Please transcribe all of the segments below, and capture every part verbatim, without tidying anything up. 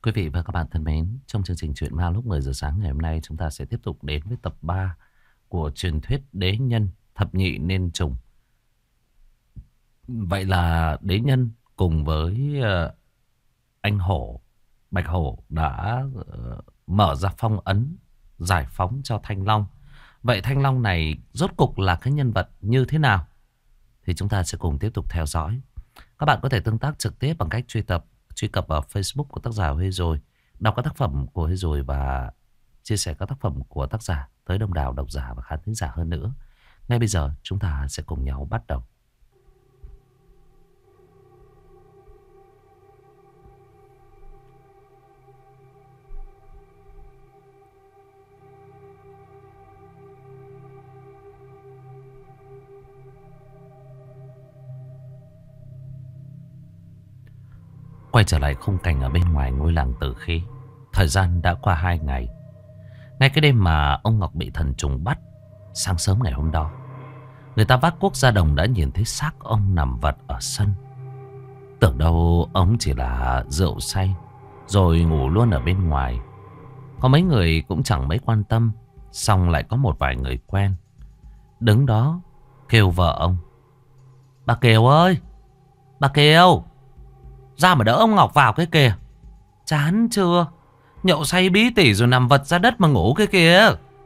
Quý vị và các bạn thân mến, trong chương trình Chuyện Ma lúc mười giờ sáng ngày hôm nay chúng ta sẽ tiếp tục đến với tập ba của truyền thuyết Đế Nhân Thập Nhị Nên Trùng. Vậy là Đế Nhân cùng với ờ, anh Hổ, Bạch Hổ đã ờ, mở ra phong ấn giải phóng cho Thanh Long. Vậy Thanh Long này rốt cục là cái nhân vật như thế nào? Thì chúng ta sẽ cùng tiếp tục theo dõi. Các bạn có thể tương tác trực tiếp bằng cách truy cập truy cập vào Facebook của tác giả Huê Rồi, đọc các tác phẩm của Huê Rồi và chia sẻ các tác phẩm của tác giả tới đông đảo độc giả và khán thính giả hơn nữa. Ngay bây giờ chúng ta sẽ cùng nhau bắt đầu. Quay trở lại khung cảnh ở bên ngoài ngôi làng Tử Khí. Thời gian đã qua hai ngày. Ngay cái đêm mà ông Ngọc bị thần trùng bắt, sáng sớm ngày hôm đó, người ta vác cuốc ra đồng đã nhìn thấy xác ông nằm vật ở sân. Tưởng đâu ông chỉ là rượu say rồi ngủ luôn ở bên ngoài. Có mấy người cũng chẳng mấy quan tâm. Xong lại có một vài người quen đứng đó kêu vợ ông: "Bà Kiều ơi, bà Kiều, ra mà đỡ ông Ngọc vào cái kìa. Chán chưa? Nhậu say bí tỉ rồi nằm vật ra đất mà ngủ cái kìa."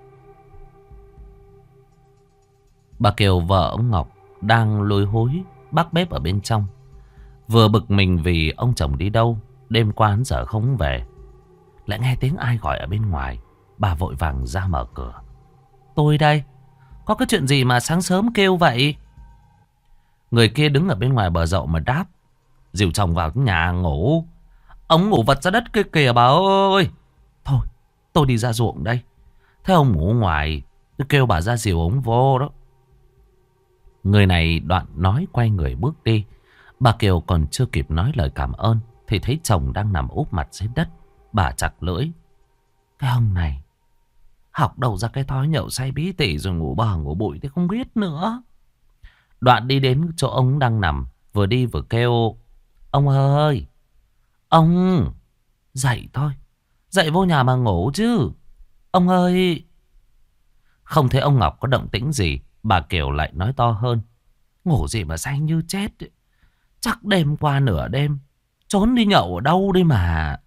Bà Kiều vợ ông Ngọc đang lôi hối bác bếp ở bên trong. Vừa bực mình vì ông chồng đi đâu, đêm qua hắn giờ không về. Lại nghe tiếng ai gọi ở bên ngoài. Bà vội vàng ra mở cửa. "Tôi đây. Có cái chuyện gì mà sáng sớm kêu vậy?" Người kia đứng ở bên ngoài bờ dậu mà đáp: "Dìu chồng vào nhà ngủ. Ông ngủ vật ra đất kia kìa bà ơi." "Thôi tôi đi ra ruộng đây. Thế ông ngủ ngoài, tôi kêu bà ra dìu ông vô đó." Người này đoạn nói quay người bước đi. Bà Kiều còn chưa kịp nói lời cảm ơn thì thấy chồng đang nằm úp mặt dưới đất. Bà chặt lưỡi: "Cái ông này học đầu ra cái thói nhậu say bí tỉ rồi ngủ bờ ngủ bụi thì không biết nữa." Đoạn đi đến chỗ ông đang nằm, vừa đi vừa kêu: "Ông ơi, ông dậy thôi, dậy vô nhà mà ngủ chứ. Ông ơi." Không thấy ông Ngọc có động tĩnh gì, bà Kiều lại nói to hơn: "Ngủ gì mà say như chết ấy. Chắc đêm qua nửa đêm trốn đi nhậu ở đâu đi mà."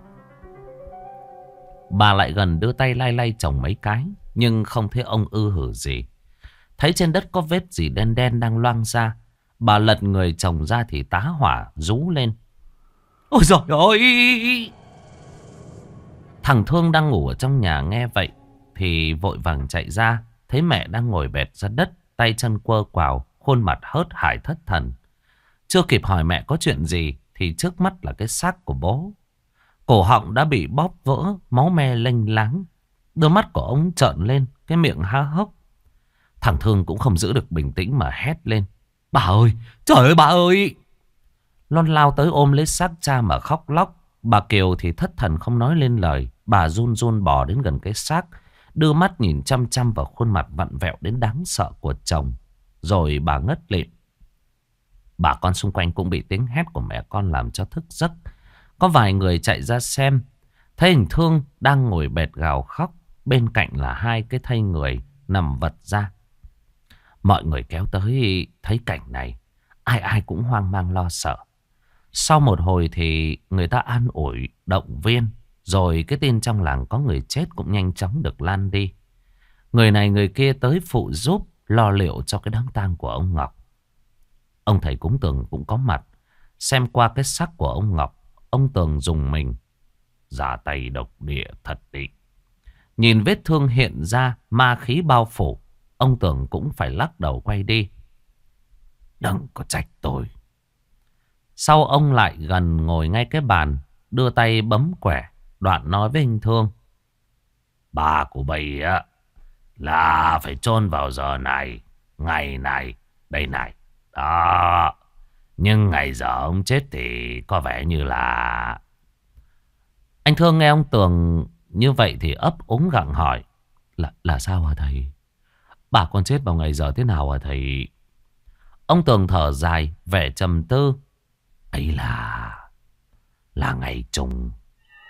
Bà lại gần đưa tay lay lay chồng mấy cái, nhưng không thấy ông ư hử gì. Thấy trên đất có vết gì đen đen đang loang ra, bà lật người chồng ra thì tá hỏa rú lên: "Ôi giời ơi!" Thằng Thương đang ngủ ở trong nhà nghe vậy thì vội vàng chạy ra. Thấy mẹ đang ngồi bệt ra đất, tay chân quơ quào, khuôn mặt hớt hải thất thần. Chưa kịp hỏi mẹ có chuyện gì thì trước mắt là cái xác của bố. Cổ họng đã bị bóp vỡ, máu me lênh láng. Đôi mắt của ông trợn lên, cái miệng há hốc. Thằng Thương cũng không giữ được bình tĩnh mà hét lên: "Bà ơi, trời ơi bà ơi!" Lon lao tới ôm lấy xác cha mà khóc lóc. Bà Kiều thì thất thần không nói lên lời. Bà run run bò đến gần cái xác, đưa mắt nhìn chăm chăm vào khuôn mặt vặn vẹo đến đáng sợ của chồng. Rồi bà ngất lịm. Bà con xung quanh cũng bị tiếng hét của mẹ con làm cho thức giấc. Có vài người chạy ra xem, thấy hình Thương đang ngồi bệt gào khóc. Bên cạnh là hai cái thây người nằm vật ra. Mọi người kéo tới thấy cảnh này, ai ai cũng hoang mang lo sợ. Sau một hồi thì người ta an ủi, động viên. Rồi cái tin trong làng có người chết cũng nhanh chóng được lan đi. Người này người kia tới phụ giúp, lo liệu cho cái đám tang của ông Ngọc. Ông thầy cúng Tường cũng có mặt. Xem qua cái xác của ông Ngọc, ông Tường dùng mình: "Ra tay độc địa thật đi." Nhìn vết thương hiện ra, ma khí bao phủ, ông Tường cũng phải lắc đầu quay đi. "Đừng có trách tôi." Sau ông lại gần ngồi ngay cái bàn, đưa tay bấm quẻ, đoạn nói với anh Thương: "Bà của bây á là phải chôn vào giờ này, ngày này, đây này. Đó. Nhưng ngày giờ ông chết thì có vẻ như là..." Anh Thương nghe ông Tường như vậy thì ấp úng gặng hỏi: Là là sao hả thầy? Bà con chết vào ngày giờ thế nào hả thầy?" Ông Tường thở dài, vẻ trầm tư: "Ấy là... là ngày trùng."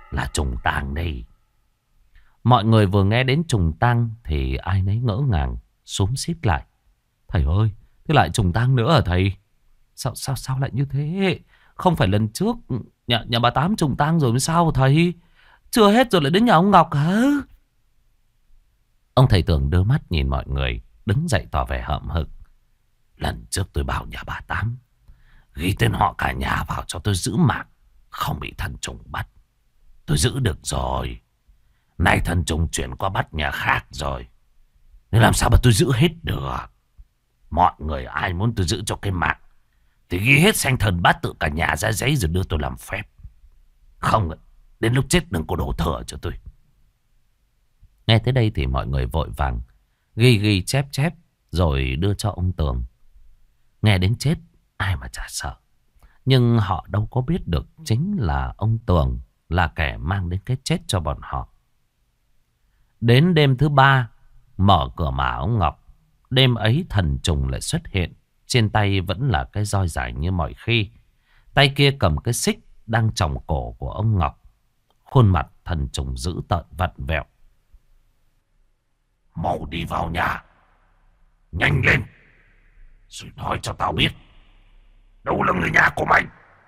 Là trùng tang đây. Mọi người vừa nghe đến trùng tang thì ai nấy ngỡ ngàng, xúm xít lại. Thầy ơi, thế lại trùng tang nữa à thầy? Sao sao sao lại như thế? Không phải lần trước nhà, nhà bà Tám trùng tang rồi mới sao thầy? Chưa hết rồi lại đến nhà ông Ngọc hả? Ông thầy Tường đưa mắt nhìn mọi người, đứng dậy tỏ vẻ hậm hực. Lần trước tôi bảo nhà bà Tám ghi tên họ cả nhà vào cho tôi giữ mạng, không bị thần trùng bắt. Tôi giữ được rồi. Nay thần trùng chuyển qua bắt nhà khác rồi, nên làm sao mà tôi giữ hết được. Mọi người ai muốn tôi giữ cho cái mạng thì ghi hết sanh thần bát tự cả nhà ra giấy rồi đưa tôi làm phép. Không, đến lúc chết đừng có đổ thừa cho tôi. Nghe tới đây thì mọi người vội vàng ghi ghi chép chép rồi đưa cho ông Tường. Nghe đến chết ai mà chả sợ. Nhưng họ đâu có biết được chính là ông Tường là kẻ mang đến cái chết cho bọn họ. Đến đêm thứ ba, mở cửa mà ông Ngọc. Đêm ấy thần trùng lại xuất hiện. Trên tay vẫn là cái roi dài như mọi khi. Tay kia cầm cái xích đang tròng cổ của ông Ngọc. Khuôn mặt thần trùng dữ tợn vặn vẹo. Mau đi vào nhà, nhanh lên, rồi nói cho tao biết đâu là người nhà của mày.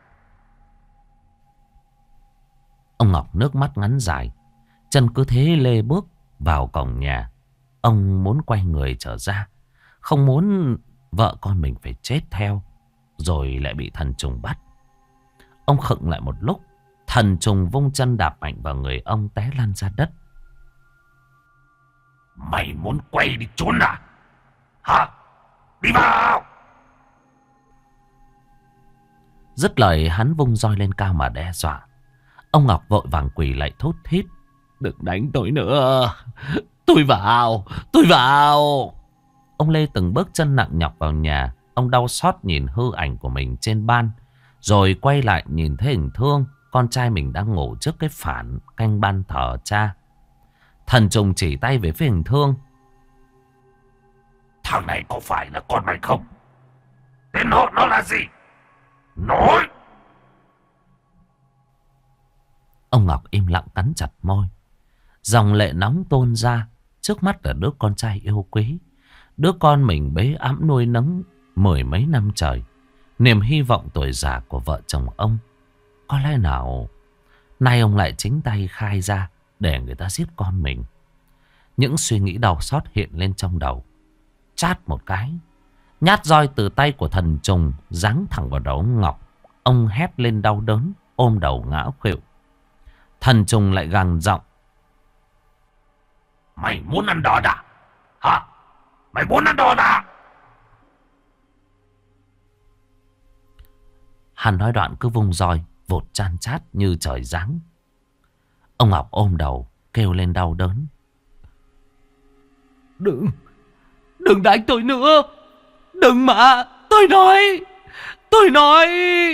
Ông Ngọc nước mắt ngắn dài, chân cứ thế lê bước vào cổng nhà. Ông muốn quay người trở ra, không muốn vợ con mình phải chết theo, rồi lại bị thần trùng bắt. Ông khựng lại một lúc, thần trùng vung chân đạp mạnh vào người ông, té lăn ra đất. Mày muốn quay đi trốn à? Hả? Đi vào! Dứt lời hắn vung roi lên cao mà đe dọa. Ông Ngọc vội vàng quỳ lại thốt thít. Đừng đánh tôi nữa. Tôi vào, tôi vào. Ông Lê từng bước chân nặng nhọc vào nhà. Ông đau xót nhìn hư ảnh của mình trên ban, rồi quay lại nhìn thấy hình Thương, con trai mình đang ngủ trước cái phản canh ban thờ cha. Thần trùng chỉ tay về phía hình Thương. Thằng này có phải là con mày không? Tên họ nó là gì? Nói! Ông Ngọc im lặng cắn chặt môi. Dòng lệ nóng tuôn ra. Trước mắt là đứa con trai yêu quý, đứa con mình bế ẵm nuôi nấng mười mấy năm trời, niềm hy vọng tuổi già của vợ chồng ông. Có lẽ nào nay ông lại chính tay khai ra để người ta giết con mình. Những suy nghĩ đau xót hiện lên trong đầu. Chát một cái, nhát roi từ tay của thần trùng giáng thẳng vào đầu ông Ngọc. Ông hét lên đau đớn, ôm đầu ngã khuỵu. Thần trùng lại gằn giọng. Mày muốn ăn đòn à? Hả? Mày muốn ăn đòn à? Hắn nói đoạn cứ vung roi vụt chan chát như trời giáng. Ông Ngọc ôm đầu kêu lên đau đớn. Đừng, đừng đánh tôi nữa. Đừng mà, tôi nói, tôi nói.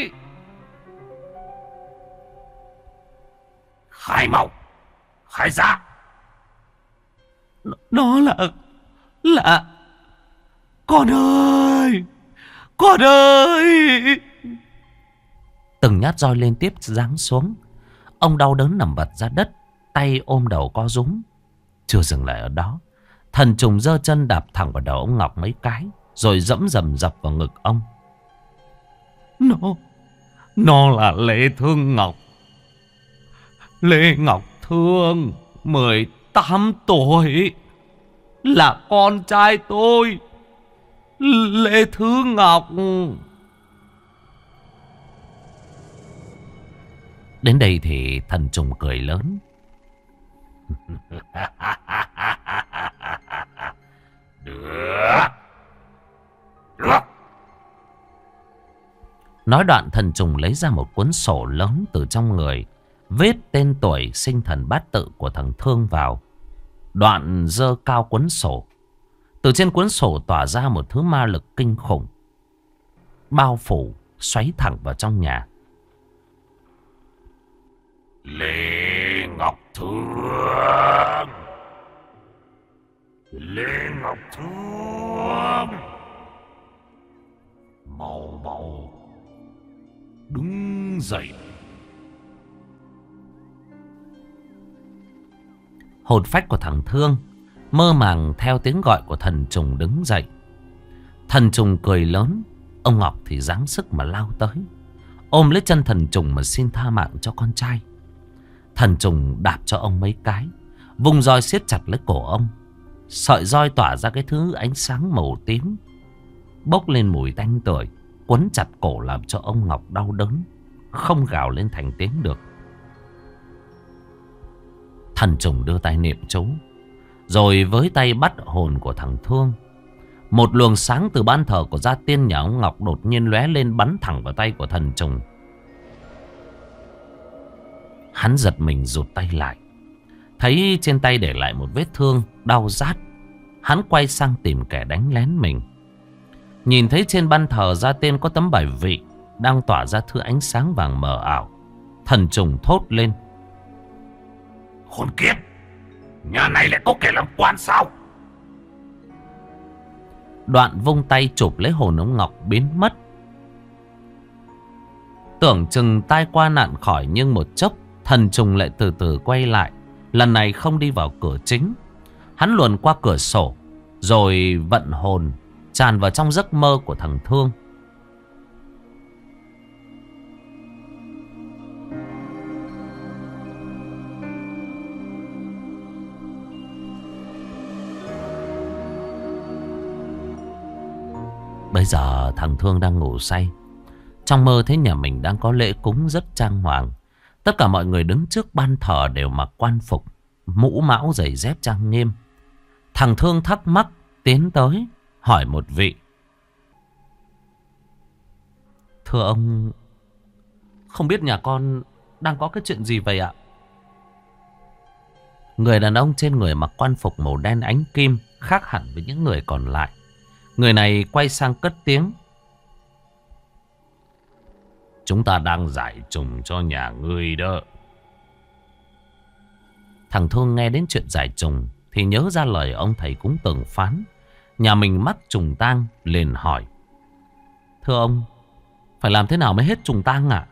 Khai mau, khai ra. Nó, nó là, là, con ơi, con ơi. Từng nhát roi liên tiếp giáng xuống. Ông đau đớn nằm vật ra đất, tay ôm đầu co rúm. Chưa dừng lại ở đó, thần trùng giơ chân đạp thẳng vào đầu ông Ngọc mấy cái, rồi dẫm dầm dập vào ngực ông. Nó, nó là Lê Thương Ngọc. Lê Ngọc Thương, mười tám tuổi, là con trai tôi, Lê Thương Ngọc. Đến đây thì thần trùng cười lớn. Được, được. Nói đoạn thần trùng lấy ra một cuốn sổ lớn từ trong người, viết tên tuổi sinh thần bát tự của thằng Thương vào. Đoạn giơ cao cuốn sổ. Từ trên cuốn sổ tỏa ra một thứ ma lực kinh khủng, bao phủ xoáy thẳng vào trong nhà. Lê Ngọc Thương, Lê Ngọc Thương, mau mau đứng dậy. Hồn phách của thằng Thương mơ màng theo tiếng gọi của thần trùng đứng dậy. Thần trùng cười lớn. Ông Ngọc thì giáng sức mà lao tới, ôm lấy chân thần trùng mà xin tha mạng cho con trai. Thần trùng đạp cho ông mấy cái, vùng roi siết chặt lấy cổ ông. Sợi roi tỏa ra cái thứ ánh sáng màu tím, bốc lên mùi tanh tưởi, quấn chặt cổ làm cho ông Ngọc đau đớn, không gào lên thành tiếng được. Thần trùng đưa tay niệm chú, rồi với tay bắt hồn của thằng Thương. Một luồng sáng từ ban thờ của gia tiên nhà ông Ngọc đột nhiên lóe lên, bắn thẳng vào tay của thần trùng. Hắn giật mình rụt tay lại, thấy trên tay để lại một vết thương đau rát. Hắn quay sang tìm kẻ đánh lén mình. Nhìn thấy trên ban thờ gia tiên có tấm bài vị đang tỏa ra thứ ánh sáng vàng mờ ảo. Thần trùng thốt lên: "Khốn kiếp, nhà này lại có kẻ làm quan sao?" Đoạn vung tay chụp lấy hồn ông Ngọc biến mất. Tưởng chừng tai qua nạn khỏi, nhưng một chốc thần trùng lại từ từ quay lại. Lần này không đi vào cửa chính, hắn luồn qua cửa sổ, rồi vận hồn tràn vào trong giấc mơ của thằng Thương. Bây giờ thằng Thương đang ngủ say. Trong mơ thấy nhà mình đang có lễ cúng rất trang hoàng. Tất cả mọi người đứng trước ban thờ đều mặc quan phục, mũ mão giày dép trang nghiêm. Thằng Thương thắc mắc tiến tới hỏi một vị: "Thưa ông, không biết nhà con đang có cái chuyện gì vậy ạ?" Người đàn ông trên người mặc quan phục màu đen ánh kim, khác hẳn với những người còn lại. Người này quay sang cất tiếng: "Chúng ta đang giải trùng cho nhà ngươi đó." Thằng Thương nghe đến chuyện giải trùng thì nhớ ra lời ông thầy cúng từng phán, nhà mình mắc trùng tang, liền hỏi: "Thưa ông, phải làm thế nào mới hết trùng tang ạ?"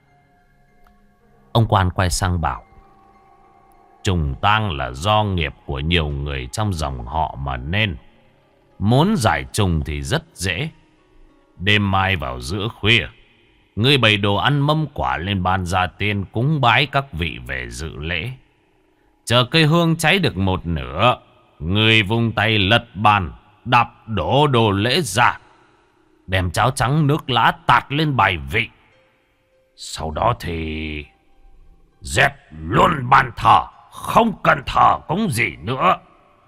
Ông quan quay sang bảo: "Trùng tang là do nghiệp của nhiều người trong dòng họ mà nên. Muốn giải trùng thì rất dễ. Đêm mai vào giữa khuya, ngươi bày đồ ăn mâm quả lên ban gia tiên cúng bái các vị về dự lễ. Chờ cây hương cháy được một nửa, ngươi vung tay lật bàn, đạp đổ đồ lễ ra, đem cháo trắng nước lá tạt lên bài vị. Sau đó thì dẹp luôn bàn thờ, không cần thờ cúng gì nữa."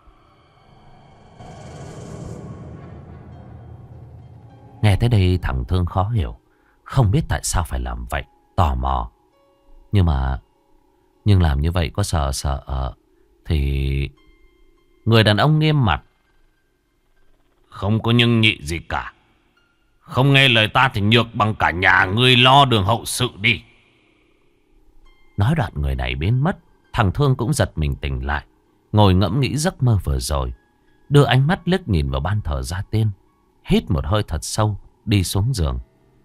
Nghe tới đây thằng Thương khó hiểu, không biết tại sao phải làm vậy, tò mò. Nhưng mà Nhưng làm như vậy có sợ sợ ờ, thì người đàn ông nghiêm mặt: "Không có nhưng nhị gì cả. Không nghe lời ta thì nhược bằng cả nhà ngươi lo đường hậu sự đi." Nói đoạn người này biến mất. Thằng Thương cũng giật mình tỉnh lại, ngồi ngẫm nghĩ giấc mơ vừa rồi, đưa ánh mắt liếc nhìn vào ban thờ gia tiên, hít một hơi thật sâu, đi xuống giường.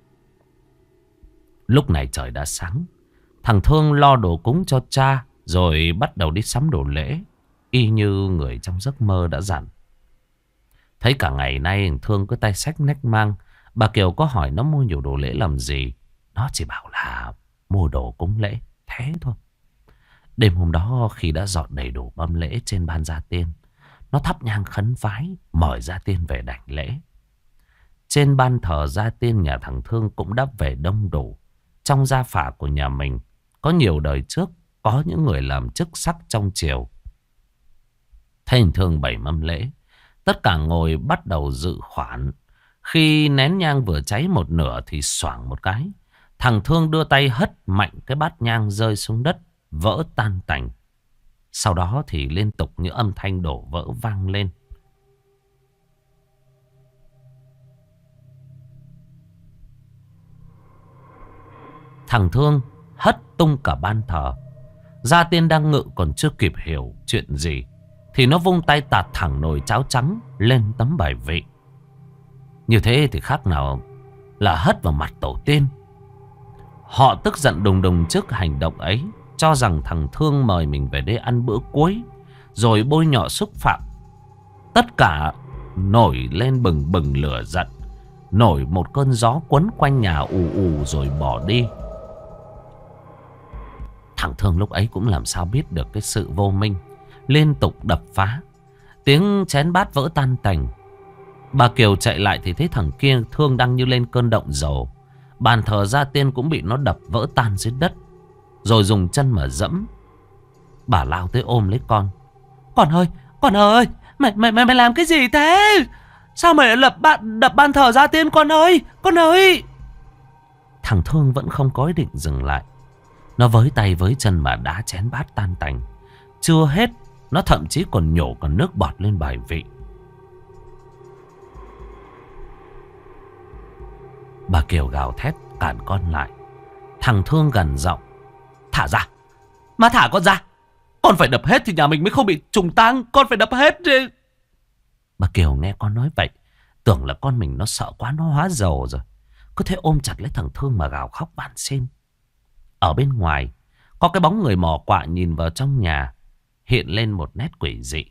Lúc này trời đã sáng. Thằng Thương lo đồ cúng cho cha, rồi bắt đầu đi sắm đồ lễ, y như người trong giấc mơ đã dặn. Thấy cả ngày nay thằng Thương cứ tay xách nách mang. Bà Kiều có hỏi nó mua nhiều đồ lễ làm gì, nó chỉ bảo là mua đồ cúng lễ, thế thôi. Đêm hôm đó khi đã dọn đầy đủ mâm lễ trên ban gia tiên, nó thắp nhang khấn vái, mời gia tiên về đảnh lễ. Trên ban thờ gia tiên nhà thằng Thương cũng đã về đông đủ. Trong gia phả của nhà mình có nhiều đời trước có những người làm chức sắc trong triều. Thấy thằng Thương bày mâm lễ, tất cả ngồi bắt đầu dự khoản. Khi nén nhang vừa cháy một nửa thì xoảng một cái, thằng Thương đưa tay hất mạnh cái bát nhang rơi xuống đất, vỡ tan tành. Sau đó thì liên tục những âm thanh đổ vỡ vang lên. Thằng Thương hất tung cả ban thờ. Gia tiên đang ngự còn chưa kịp hiểu chuyện gì thì nó vung tay tạt thẳng nồi cháo trắng lên tấm bài vị. Như thế thì khác nào là hất vào mặt tổ tiên. Họ tức giận đùng đùng trước hành động ấy, cho rằng thằng Thương mời mình về đây ăn bữa cuối rồi bôi nhọ xúc phạm. Tất cả nổi lên bừng bừng lửa giận, nổi một cơn gió quấn quanh nhà ù ù rồi bỏ đi. Thằng Thương lúc ấy cũng làm sao biết được cái sự vô minh, liên tục đập phá, tiếng chén bát vỡ tan tành. Bà Kiều chạy lại thì thấy thằng kia Thương đang như lên cơn động dầu. Bàn thờ gia tiên cũng bị nó đập vỡ tan dưới đất, rồi dùng chân mà dẫm. Bà lao tới ôm lấy con. Con ơi, con ơi, mày mày mày mày làm cái gì thế? Sao mày lại lập bạn đập ban thờ gia tiên con ơi, con ơi? Thằng Thương vẫn không có ý định dừng lại. Nó với tay với chân mà đá chén bát tan tành. Chưa hết, nó thậm chí còn nhổ cả nước bọt lên bài vị. Bà Kiều gào thét cản con lại. Thằng Thương gằn giọng. Thả ra, má thả con ra. Con phải đập hết thì nhà mình mới không bị trùng tang. Con phải đập hết đi. Bà Kiều nghe con nói vậy, tưởng là con mình nó sợ quá, nó hóa rầu rồi. Cứ thế ôm chặt lấy thằng Thương mà gào khóc van xin. Ở bên ngoài có cái bóng người mò quạ nhìn vào trong nhà, hiện lên một nét quỷ dị.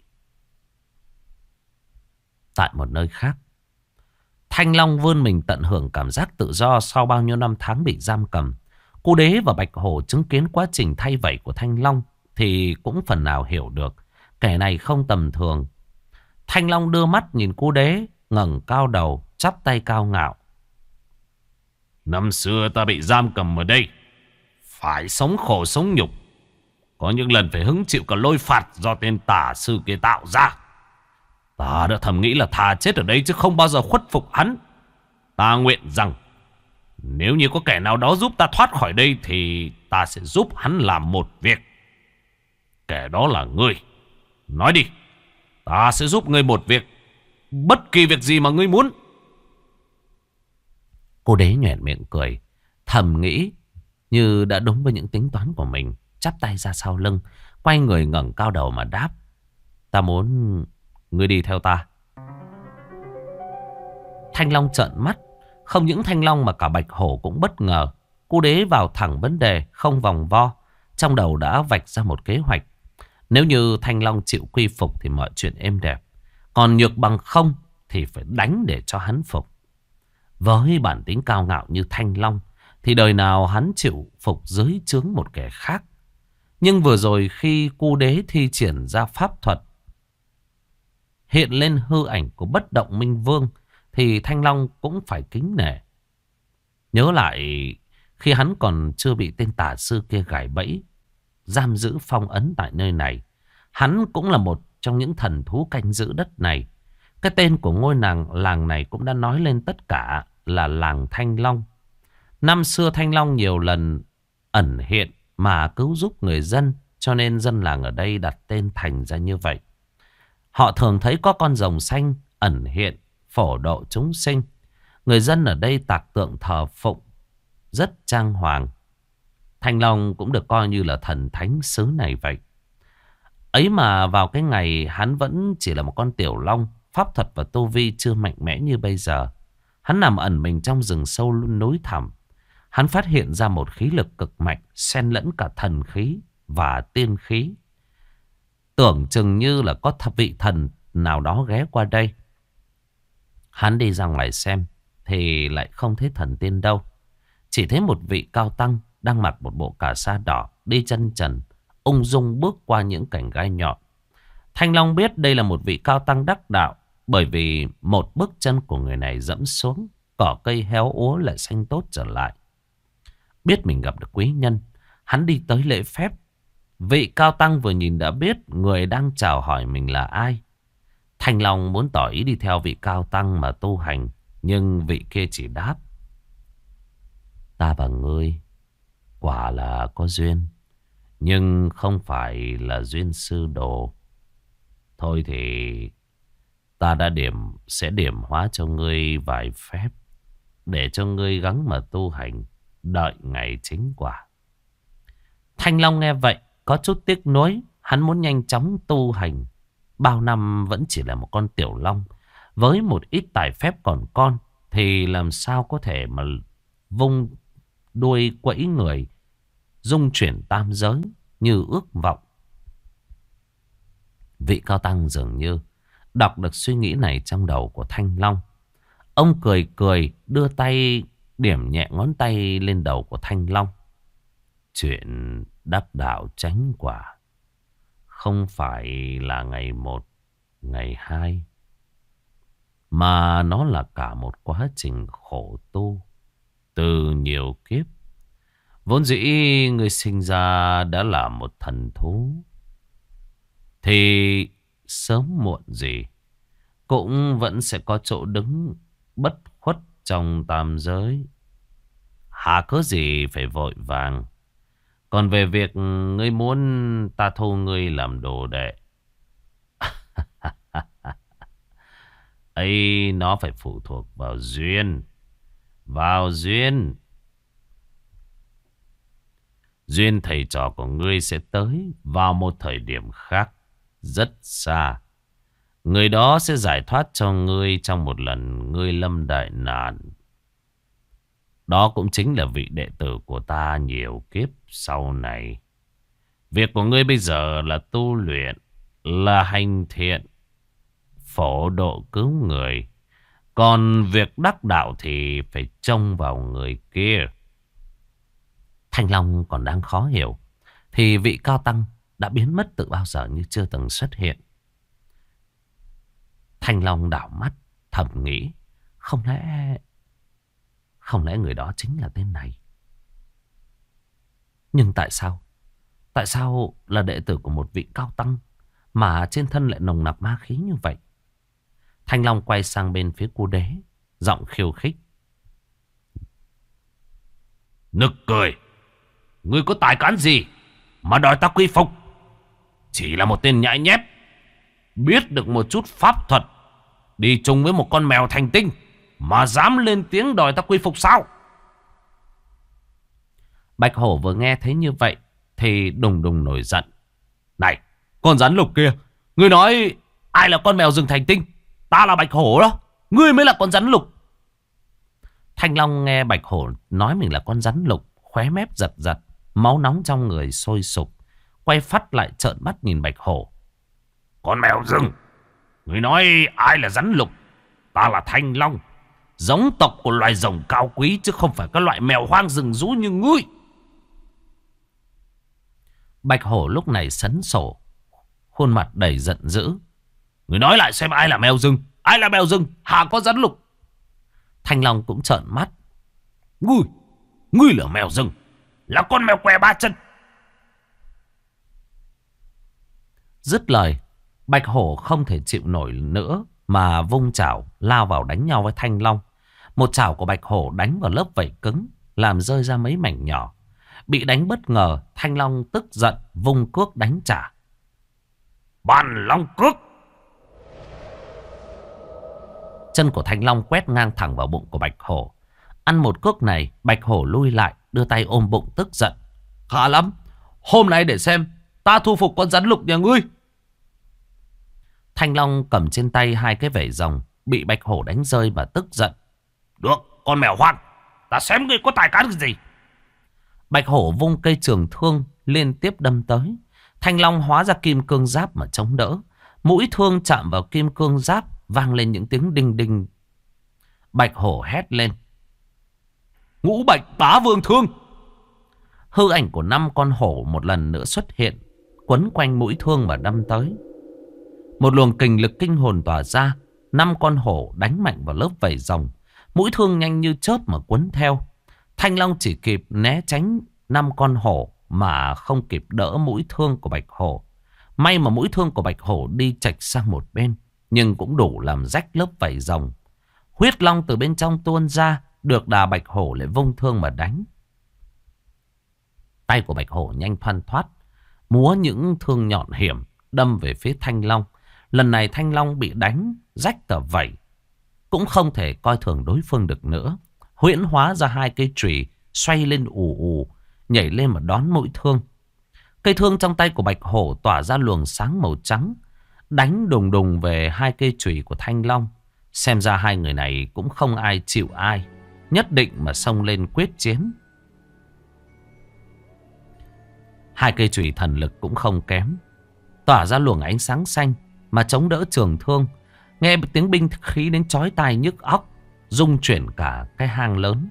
Tại một nơi khác, Thanh Long vươn mình tận hưởng cảm giác tự do sau bao nhiêu năm tháng bị giam cầm. Cô Đế và Bạch Hổ chứng kiến quá trình thay vẩy của Thanh Long thì cũng phần nào hiểu được kẻ này không tầm thường. Thanh Long đưa mắt nhìn cô Đế, ngẩng cao đầu, chắp tay cao ngạo. Năm xưa ta bị giam cầm ở đây, phải sống khổ sống nhục. Có những lần phải hứng chịu cả lôi phạt do tên tà sư kia tạo ra. Ta đã thầm nghĩ là thà chết ở đây chứ không bao giờ khuất phục hắn. Ta nguyện rằng nếu như có kẻ nào đó giúp ta thoát khỏi đây thì ta sẽ giúp hắn làm một việc. Kẻ đó là ngươi. Nói đi, ta sẽ giúp ngươi một việc, bất kỳ việc gì mà ngươi muốn. Cô Đế nhoẻn miệng cười, thầm nghĩ như đã đúng với những tính toán của mình, chắp tay ra sau lưng, quay người ngẩng cao đầu mà đáp. Ta muốn ngươi đi theo ta. Thanh Long trợn mắt. Không những Thanh Long mà cả Bạch Hổ cũng bất ngờ. Cô Đế vào thẳng vấn đề, không vòng vo. Trong đầu đã vạch ra một kế hoạch. Nếu như Thanh Long chịu quy phục thì mọi chuyện êm đẹp. Còn nhược bằng không thì phải đánh để cho hắn phục. Với bản tính cao ngạo như Thanh Long thì đời nào hắn chịu phục dưới trướng một kẻ khác. Nhưng vừa rồi khi cô Đế thi triển ra pháp thuật, hiện lên hư ảnh của bất động minh vương, thì Thanh Long cũng phải kính nể. Nhớ lại khi hắn còn chưa bị tên tà sư kia gài bẫy, giam giữ phong ấn tại nơi này, hắn cũng là một trong những thần thú canh giữ đất này. Cái tên của ngôi nàng làng này cũng đã nói lên tất cả, là làng Thanh Long. Năm xưa Thanh Long nhiều lần ẩn hiện mà cứu giúp người dân, cho nên dân làng ở đây đặt tên thành ra như vậy. Họ thường thấy có con rồng xanh ẩn hiện phổ độ chúng sinh. Người dân ở đây tạc tượng thờ phụng rất trang hoàng. Thanh Long cũng được coi như là thần thánh xứ này vậy. Ấy mà vào cái ngày hắn vẫn chỉ là một con tiểu long, pháp thuật và tu vi chưa mạnh mẽ như bây giờ. Hắn nằm ẩn mình trong rừng sâu núi thẳm. Hắn phát hiện ra một khí lực cực mạnh, xen lẫn cả thần khí và tiên khí. Tưởng chừng như là có vị thần nào đó ghé qua đây. Hắn đi ra ngoài xem thì lại không thấy thần tiên đâu. Chỉ thấy một vị cao tăng đang mặc một bộ cà sa đỏ, đi chân trần, ung dung bước qua những cành gai nhọn. Thanh Long biết đây là một vị cao tăng đắc đạo, bởi vì một bước chân của người này dẫm xuống, cỏ cây héo úa lại xanh tốt trở lại. Biết mình gặp được quý nhân, hắn đi tới lễ phép. Vị cao tăng vừa nhìn đã biết người đang chào hỏi mình là ai. Thanh Long muốn tỏ ý đi theo vị cao tăng mà tu hành, nhưng vị kia chỉ đáp: ta và ngươi quả là có duyên, nhưng không phải là duyên sư đồ. Thôi thì ta đã điểm sẽ điểm hóa cho ngươi vài phép, để cho ngươi gắng mà tu hành, đợi ngày chính quả. Thanh Long nghe vậy có chút tiếc nuối. Hắn muốn nhanh chóng tu hành. Bao năm vẫn chỉ là một con tiểu long, với một ít tài phép còn con, thì làm sao có thể mà vung đuôi quẫy người, dung chuyển tam giới như ước vọng. Vị cao tăng dường như đọc được suy nghĩ này trong đầu của Thanh Long. Ông cười cười đưa tay điểm nhẹ ngón tay lên đầu của Thanh Long. Chuyện đắc đạo chánh quả không phải là ngày một, ngày hai, mà nó là cả một quá trình khổ tu từ nhiều kiếp. Vốn dĩ người sinh ra đã là một thần thú, thì sớm muộn gì cũng vẫn sẽ có chỗ đứng bất khuất trong tam giới. Hà cớ gì phải vội vàng. Còn về việc ngươi muốn ta thu ngươi làm đồ đệ, ấy nó phải phụ thuộc vào duyên. Vào duyên. Duyên thầy trò của ngươi sẽ tới vào một thời điểm khác, rất xa. Người đó sẽ giải thoát cho ngươi trong một lần ngươi lâm đại nạn. Đó cũng chính là vị đệ tử của ta nhiều kiếp sau này. Việc của ngươi bây giờ là tu luyện, là hành thiện, phổ độ cứu người. Còn việc đắc đạo thì phải trông vào người kia. Thanh Long còn đang khó hiểu, thì vị cao tăng đã biến mất từ bao giờ như chưa từng xuất hiện. Thanh Long đảo mắt thầm nghĩ, không lẽ Không lẽ người đó chính là tên này? Nhưng tại sao Tại sao là đệ tử của một vị cao tăng mà trên thân lại nồng nặc ma khí như vậy? Thanh Long quay sang bên phía cô đế, giọng khiêu khích. Nực cười. Ngươi có tài cán gì mà đòi ta quy phục? Chỉ là một tên nhãi nhép, biết được một chút pháp thuật, đi chung với một con mèo thành tinh mà dám lên tiếng đòi ta quy phục sao? Bạch Hổ vừa nghe thấy như vậy thì đùng đùng nổi giận. Này, con rắn lục kia, ngươi nói ai là con mèo rừng thành tinh? Ta là Bạch Hổ đó, ngươi mới là con rắn lục. Thanh Long nghe Bạch Hổ nói mình là con rắn lục, khóe mép giật giật, máu nóng trong người sôi sục, quay phát lại trợn mắt nhìn Bạch Hổ. Con mèo rừng? Ngươi nói ai là rắn lục? Ta là Thanh Long, giống tộc của loài rồng cao quý, chứ không phải các loại mèo hoang rừng rú như ngươi. Bạch Hổ lúc này sấn sổ, khuôn mặt đầy giận dữ. Ngươi nói lại xem ai là mèo rừng? Ai là mèo rừng? Hả có rắn lục? Thanh Long cũng trợn mắt. Ngươi, ngươi là mèo rừng, là con mèo què ba chân. Dứt lời, Bạch Hổ không thể chịu nổi nữa mà vung chảo lao vào đánh nhau với Thanh Long. Một chảo của Bạch Hổ đánh vào lớp vảy cứng, làm rơi ra mấy mảnh nhỏ. Bị đánh bất ngờ, Thanh Long tức giận vung cước đánh trả. Bàn long cước. Chân của Thanh Long quét ngang thẳng vào bụng của Bạch Hổ. Ăn một cước này, Bạch Hổ lui lại, đưa tay ôm bụng tức giận. Khá lắm, hôm nay để xem ta thu phục con rắn lục nhà ngươi. Thanh Long cầm trên tay hai cái vảy rồng, bị Bạch Hổ đánh rơi và tức giận. Được, con mèo hoang, ta xem ngươi có tài cán gì. Bạch Hổ vung cây trường thương liên tiếp đâm tới. Thanh Long hóa ra kim cương giáp mà chống đỡ. Mũi thương chạm vào kim cương giáp, vang lên những tiếng đinh đinh. Bạch Hổ hét lên. Ngũ bạch bá vương thương. Hư ảnh của năm con hổ một lần nữa xuất hiện, quấn quanh mũi thương mà đâm tới. Một luồng kình lực kinh hồn tỏa ra, năm con hổ đánh mạnh vào lớp vảy rồng. Mũi thương nhanh như chớp mà quấn theo. Thanh Long chỉ kịp né tránh năm con hổ mà không kịp đỡ mũi thương của Bạch Hổ. May mà mũi thương của Bạch Hổ đi chệch sang một bên, nhưng cũng đủ làm rách lớp vảy rồng. Huyết long từ bên trong tuôn ra, được đà Bạch Hổ lại vung thương mà đánh. Tay của Bạch Hổ nhanh thoăn thoát, múa những thương nhọn hiểm đâm về phía Thanh Long. Lần này Thanh Long bị đánh rách cả vảy, cũng không thể coi thường đối phương được nữa. Huyễn hóa ra hai cây chùy xoay lên ù ù, nhảy lên mà đón mũi thương. Cây thương trong tay của Bạch Hổ tỏa ra luồng sáng màu trắng, đánh đùng đùng về hai cây chùy của Thanh Long. Xem ra hai người này cũng không ai chịu ai, nhất định mà xông lên quyết chiến. Hai cây chùy thần lực cũng không kém, tỏa ra luồng ánh sáng xanh mà chống đỡ trường thương. Nghe tiếng binh khí đến chói tai nhức óc, rung chuyển cả cái hang lớn.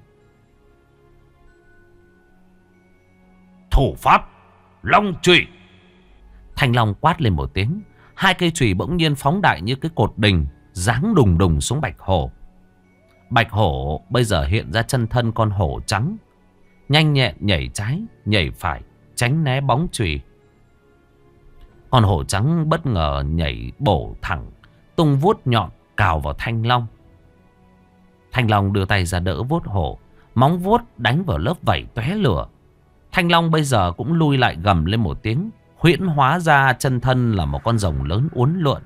Thủ pháp long chùy. Thanh Long quát lên một tiếng. Hai cây chùy bỗng nhiên phóng đại như cái cột đình, giáng đùng đùng xuống Bạch Hổ. Bạch Hổ bây giờ hiện ra chân thân con hổ trắng, nhanh nhẹn nhảy trái nhảy phải, tránh né bóng chùy. Con hổ trắng bất ngờ nhảy bổ thẳng, tung vuốt nhọn cào vào Thanh Long. Thanh Long đưa tay ra đỡ vuốt hổ, móng vuốt đánh vào lớp vảy tóe lửa. Thanh Long bây giờ cũng lui lại gầm lên một tiếng, huyễn hóa ra chân thân là một con rồng lớn uốn lượn.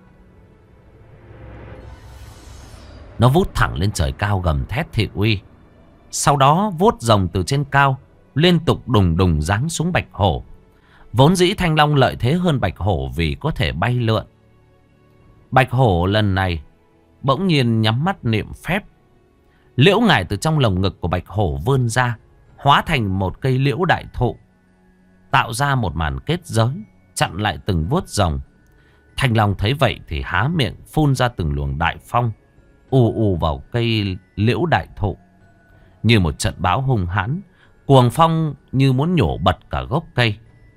Nó vút thẳng lên trời cao gầm thét thị uy. Sau đó vuốt rồng từ trên cao liên tục đùng đùng giáng xuống Bạch Hổ. Vốn dĩ Thanh Long lợi thế hơn Bạch Hổ vì có thể bay lượn. Bạch Hổ lần này bỗng nhiên nhắm mắt niệm phép. Liễu ngải từ trong lồng ngực của Bạch Hổ vươn ra, hóa thành một cây liễu đại thụ, tạo ra một màn kết giới chặn lại từng vuốt rồng. Thanh Long thấy vậy thì há miệng phun ra từng luồng đại phong, ù ù vào cây liễu đại thụ. Như một trận bão hung hãn, cuồng phong như muốn nhổ bật cả gốc cây.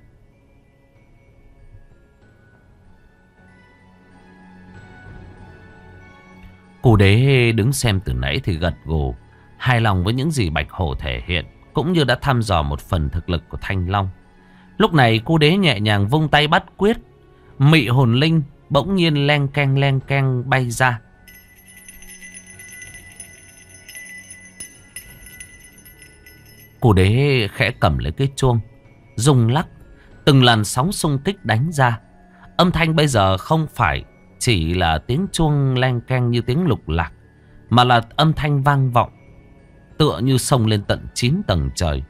Cụ đế đứng xem từ nãy thì gật gù, hài lòng với những gì Bạch Hổ thể hiện, cũng như đã thăm dò một phần thực lực của Thanh Long. Lúc này cụ đế nhẹ nhàng vung tay bắt quyết, mị hồn linh bỗng nhiên len keng len keng bay ra. Cụ đế khẽ cầm lấy cái chuông, rung lắc, từng làn sóng xung kích đánh ra. Âm thanh bây giờ không phải chỉ là tiếng chuông len keng như tiếng lục lạc, mà là âm thanh vang vọng, tựa như xông lên tận chín tầng trời.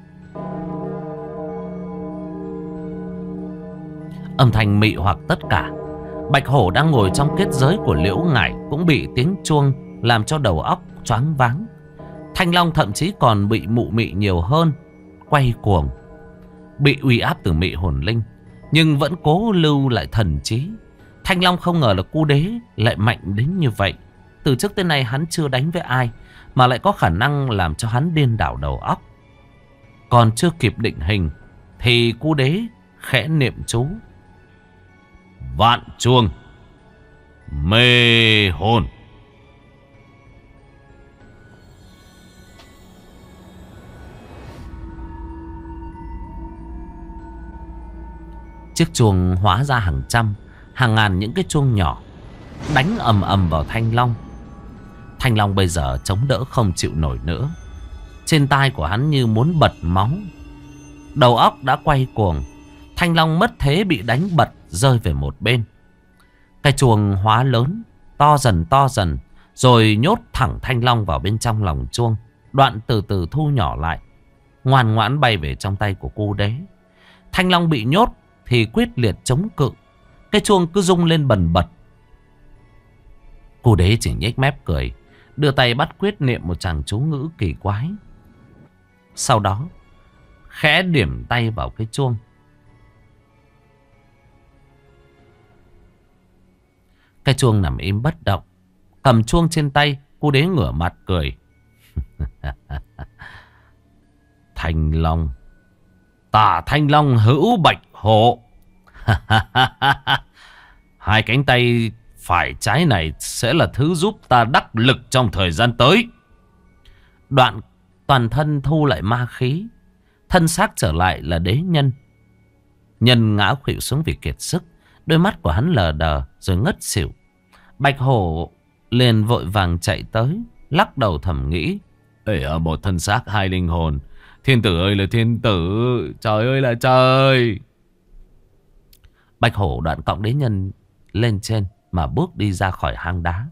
Âm thanh mị hoặc tất cả. Bạch Hổ đang ngồi trong kết giới của liễu ngải cũng bị tiếng chuông làm cho đầu óc choáng váng. Thanh Long thậm chí còn bị mụ mị nhiều hơn, quay cuồng, bị uy áp từ mị hồn linh, nhưng vẫn cố lưu lại thần trí. Thanh Long không ngờ là cu đế lại mạnh đến như vậy. Từ trước tới nay hắn chưa đánh với ai mà lại có khả năng làm cho hắn điên đảo đầu óc. Còn chưa kịp định hình thì cu đế khẽ niệm chú: vạn chuông mê hồn. Chiếc chuông hóa ra hàng trăm, hàng ngàn những cái chuông nhỏ, đánh ầm ầm vào Thanh Long. Thanh Long bây giờ chống đỡ không chịu nổi nữa. Trên tai của hắn như muốn bật máu, đầu óc đã quay cuồng. Thanh Long mất thế bị đánh bật, rơi về một bên. Cái chuông hóa lớn, to dần to dần, rồi nhốt thẳng Thanh Long vào bên trong lòng chuông. Đoạn từ từ thu nhỏ lại, ngoan ngoãn bay về trong tay của cu đế. Thanh Long bị nhốt thì quyết liệt chống cự. Cái chuông cứ rung lên bần bật. Cu đế chỉ nhếch mép cười, đưa tay bắt quyết niệm một tràng chú ngữ kỳ quái. Sau đó khẽ điểm tay vào cái chuông. Cái chuông nằm im bất động. Cầm chuông trên tay, cu đế ngửa mặt cười. Thanh Long, tả Thanh Long hữu Bạch Hổ. Hai cánh tay phải trái này sẽ là thứ giúp ta đắc lực trong thời gian tới. Đoạn toàn thân thu lại ma khí, thân xác trở lại là đế nhân. Nhân ngã khuỵu xuống vì kiệt sức, đôi mắt của hắn lờ đờ rồi ngất xỉu. Bạch Hổ liền vội vàng chạy tới, lắc đầu thầm nghĩ: Ê, một thân xác hai linh hồn, thiên tử ơi là thiên tử, trời ơi là trời. Bạch Hổ đoạn cõng đế nhân lên trên mà bước đi ra khỏi hang đá.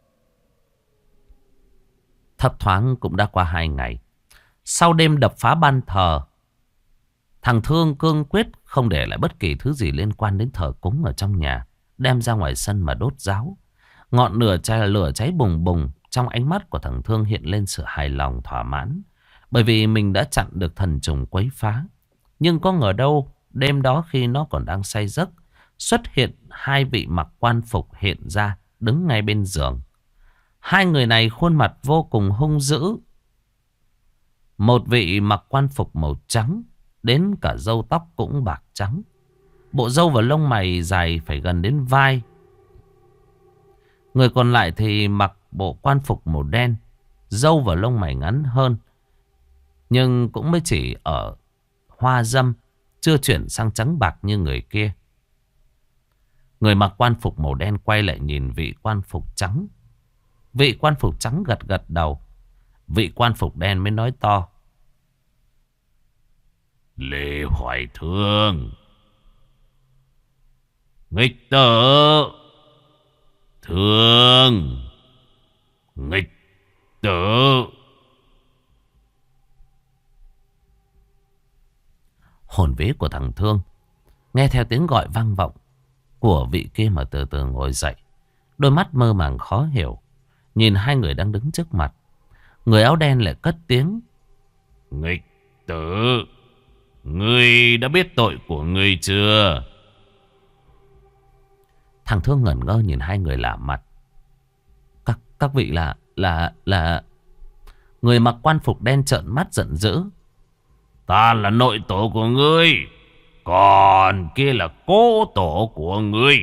Thấp thoáng cũng đã qua hai ngày. Sau đêm đập phá ban thờ, thằng Thương cương quyết không để lại bất kỳ thứ gì liên quan đến thờ cúng ở trong nhà, đem ra ngoài sân mà đốt ráo. Ngọn lửa cháy, lửa cháy bùng bùng. Trong ánh mắt của thằng Thương hiện lên sự hài lòng thỏa mãn, bởi vì mình đã chặn được thần trùng quấy phá. Nhưng có ngờ đâu, đêm đó khi nó còn đang say giấc, xuất hiện hai vị mặc quan phục hiện ra, đứng ngay bên giường. Hai người này khuôn mặt vô cùng hung dữ. Một vị mặc quan phục màu trắng, đến cả râu tóc cũng bạc trắng. Bộ râu và lông mày dài phải gần đến vai. Người còn lại thì mặc bộ quan phục màu đen, râu và lông mày ngắn hơn, nhưng cũng mới chỉ ở hoa râm, chưa chuyển sang trắng bạc như người kia. Người mặc quan phục màu đen quay lại nhìn vị quan phục trắng. Vị quan phục trắng gật gật đầu. Vị quan phục đen mới nói to: Lê Hoài Thương, nghịch tử, Thương, nghịch tử. Hồn vía của thằng Thương nghe theo tiếng gọi vang vọng của vị kia mà từ từ ngồi dậy. Đôi mắt mơ màng khó hiểu nhìn hai người đang đứng trước mặt. Người áo đen lại cất tiếng: Nghịch tử, ngươi đã biết tội của ngươi chưa? Thằng Thương ngẩn ngơ nhìn hai người lạ mặt. Các các vị là là là Người mặc quan phục đen trợn mắt giận dữ: Ta là nội tổ của ngươi, còn kia là cố tổ của ngươi.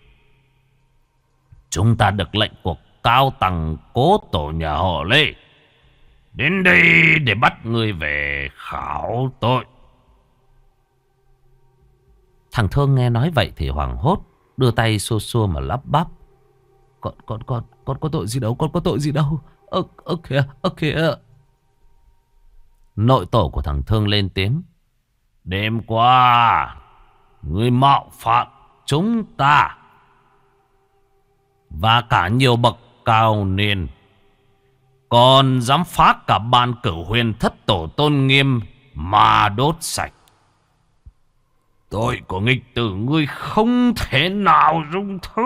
Chúng ta được lệnh của cao tầng cố tổ nhà họ Lê đến đây để bắt ngươi về khảo tội. Thằng Thương nghe nói vậy thì hoảng hốt, đưa tay xua xua mà lắp bắp: Con con con con có tội gì đâu, con có tội gì đâu. Ơ ơ kìa, ơ kìa. Nội tổ của thằng Thương lên tiếng: Đêm qua ngươi mạo phạm chúng ta và cả nhiều bậc cao niên, còn dám phá cả ban cửu huyền thất tổ tôn nghiêm mà đốt sạch. Tội của nghịch tử ngươi không thể nào dung thứ.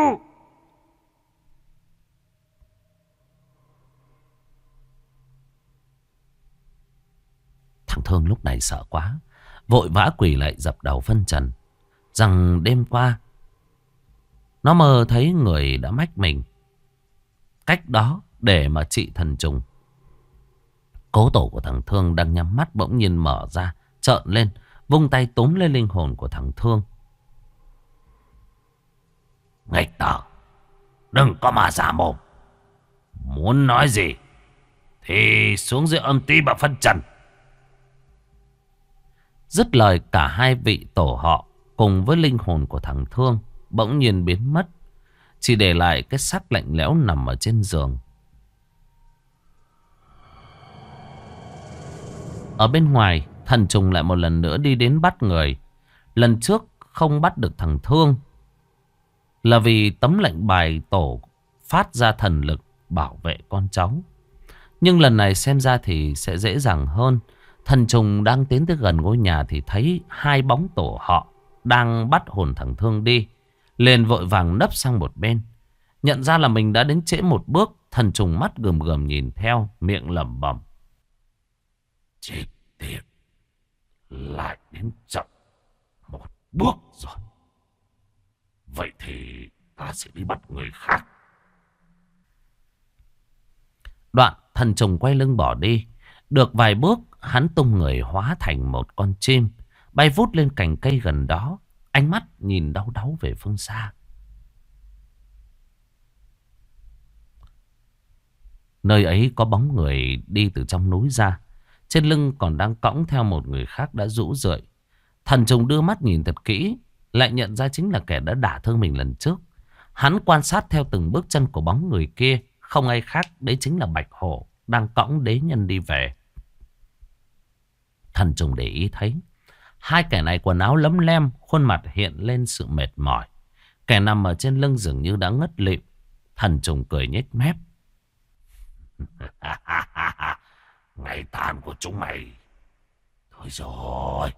Thằng Thương lúc này sợ quá, vội vã quỳ lại dập đầu phân trần rằng đêm qua nó mơ thấy người đã mách mình cách đó để mà trị thần trùng. Cố tổ của thằng Thương đang nhắm mắt bỗng nhiên mở ra, trợn lên, vung tay túm lên linh hồn của thằng Thương. Nghịch tử, đừng có mà giả mồm. Muốn nói gì thì xuống dưới âm ti mà phân trần. Dứt lời, cả hai vị tổ họ cùng với linh hồn của thằng Thương bỗng nhiên biến mất, chỉ để lại cái xác lạnh lẽo nằm ở trên giường. Ở bên ngoài, thần trùng lại một lần nữa đi đến bắt người. Lần trước không bắt được thằng Thương là vì tấm lệnh bài tổ phát ra thần lực bảo vệ con cháu. Nhưng lần này xem ra thì sẽ dễ dàng hơn. Thần trùng đang tiến tới gần ngôi nhà thì thấy hai bóng tổ họ đang bắt hồn thằng Thương đi, liền vội vàng nấp sang một bên. Nhận ra là mình đã đến trễ một bước, thần trùng mắt gườm gườm nhìn theo, miệng lẩm bẩm: Chết tiệt, lại đến chậm một bước rồi. Vậy thì ta sẽ đi bắt người khác. Đoạn thần trùng quay lưng bỏ đi. Được vài bước, hắn tung người hóa thành một con chim, bay vút lên cành cây gần đó, ánh mắt nhìn đau đáu về phương xa. Nơi ấy có bóng người đi từ trong núi ra, trên lưng còn đang cõng theo một người khác đã rũ rượi. Thần trùng đưa mắt nhìn thật kỹ, lại nhận ra chính là kẻ đã đả thương mình lần trước. Hắn quan sát theo từng bước chân của bóng người kia, không ai khác, đấy chính là Bạch Hổ đang cõng đế nhân đi về. Thần trùng để ý thấy hai kẻ này quần áo lấm lem, khuôn mặt hiện lên sự mệt mỏi. Kẻ nằm ở trên lưng dường như đã ngất lịm. Thần trùng cười nhếch mép: Ngày tàn của chúng mày thôi rồi.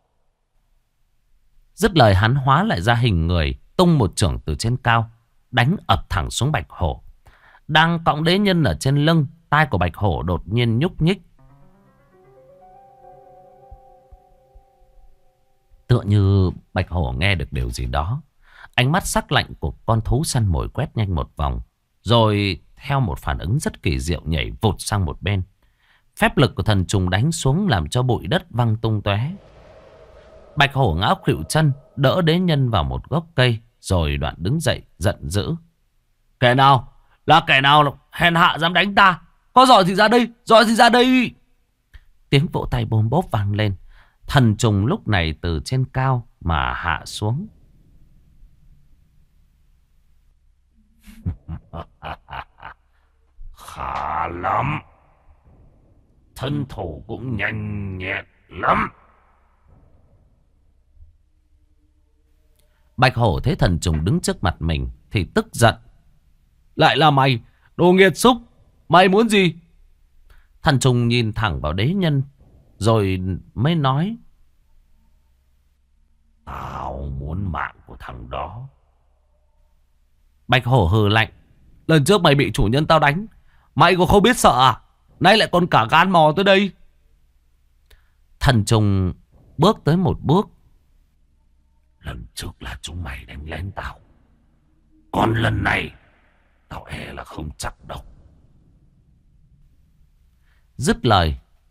Dứt lời, hắn hóa lại ra hình người, tung một chưởng từ trên cao, đánh ập thẳng xuống Bạch Hổ đang cõng đế nhân ở trên lưng. Tai của Bạch Hổ đột nhiên nhúc nhích. Tựa như Bạch Hổ nghe được điều gì đó. Ánh mắt sắc lạnh của con thú săn mồi quét nhanh một vòng, rồi theo một phản ứng rất kỳ diệu nhảy vụt sang một bên. Phép lực của thần trùng đánh xuống làm cho bụi đất văng tung tóe. Bạch Hổ ngã khuỵu chân, đỡ đế nhân vào một gốc cây, rồi đoạn đứng dậy giận dữ. Kẻ nào? Là kẻ nào hèn hạ dám đánh ta? Có giỏi thì ra đây, giỏi thì ra đây. Tiếng vỗ tay bôm bốp vang lên. Thần trùng lúc này từ trên cao mà hạ xuống. Khá lắm. Thân thủ cũng nhanh nhẹn lắm. Bạch Hổ thấy thần trùng đứng trước mặt mình thì tức giận. Lại là mày, đồ nghiệt xúc. Mày muốn gì? Thần trùng nhìn thẳng vào đế nhân rồi mới nói. Tao muốn mạng của thằng đó. Bạch Hổ hừ lạnh. Lần trước mày bị chủ nhân tao đánh, mày có không biết sợ à? Nay lại còn cả gan mò tới đây. Thần trùng bước tới một bước. Lần trước là chúng mày đánh lén tao, còn lần này tao e là không chắc đâu. Dứt lời,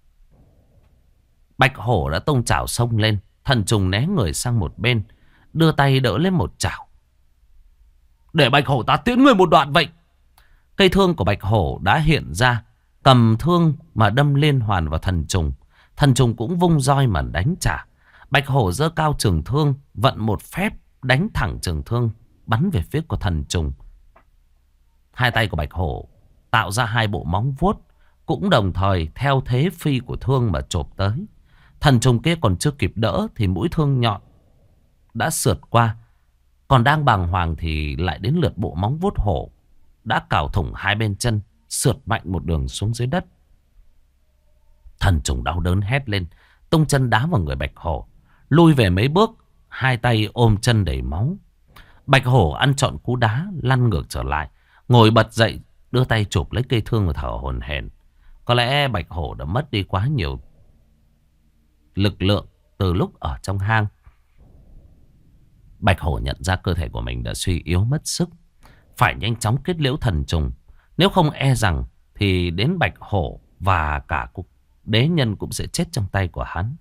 Bạch Hổ đã tung chảo xông lên. Thần trùng né người sang một bên, đưa tay đỡ lên một chảo. Để Bạch Hổ ta tiễn người một đoạn vậy. Cây thương của Bạch Hổ đã hiện ra, cầm thương mà đâm liên hoàn vào thần trùng. Thần trùng cũng vung roi mà đánh trả. Bạch Hổ giơ cao trường thương, vận một phép đánh thẳng trường thương, bắn về phía của thần trùng. Hai tay của Bạch Hổ tạo ra hai bộ móng vuốt, cũng đồng thời theo thế phi của thương mà chộp tới. Thần trùng kia còn chưa kịp đỡ thì mũi thương nhọn đã sượt qua. Còn đang bàng hoàng thì lại đến lượt bộ móng vuốt hổ đã cào thủng hai bên chân, sượt mạnh một đường xuống dưới đất. Thần trùng đau đớn hét lên, tung chân đá vào người Bạch Hổ, lui về mấy bước, hai tay ôm chân đầy máu. Bạch Hổ ăn trọn cú đá, lăn ngược trở lại, ngồi bật dậy, đưa tay chụp lấy cây thương và thở hổn hển. Có lẽ Bạch Hổ đã mất đi quá nhiều lực lượng từ lúc ở trong hang. Bạch Hổ nhận ra cơ thể của mình đã suy yếu mất sức, phải nhanh chóng kết liễu thần trùng. Nếu không e rằng thì đến Bạch Hổ và cả cục đế nhân cũng sẽ chết trong tay của hắn.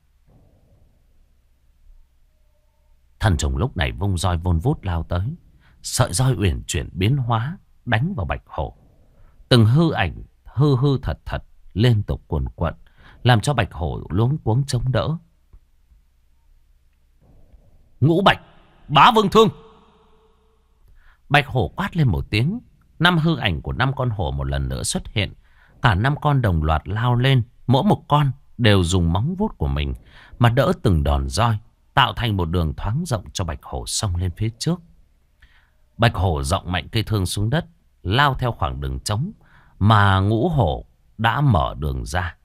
Thần trùng lúc này vung roi vun vút lao tới. Sợi roi uyển chuyển biến hóa đánh vào Bạch Hổ. Từng hư ảnh hư hư thật thật liên tục cuồn cuộn, làm cho Bạch Hổ luống cuống chống đỡ. Ngũ Bạch Bá Vương Thương. Bạch Hổ quát lên một tiếng. Năm hư ảnh của năm con hổ một lần nữa xuất hiện. Cả năm con đồng loạt lao lên. Mỗi một con đều dùng móng vuốt của mình mà đỡ từng đòn roi, tạo thành một đường thoáng rộng cho Bạch Hổ xông lên phía trước. Bạch Hổ giọng mạnh cây thương xuống đất, lao theo khoảng đường trống mà Ngũ Hổ đã mở đường ra.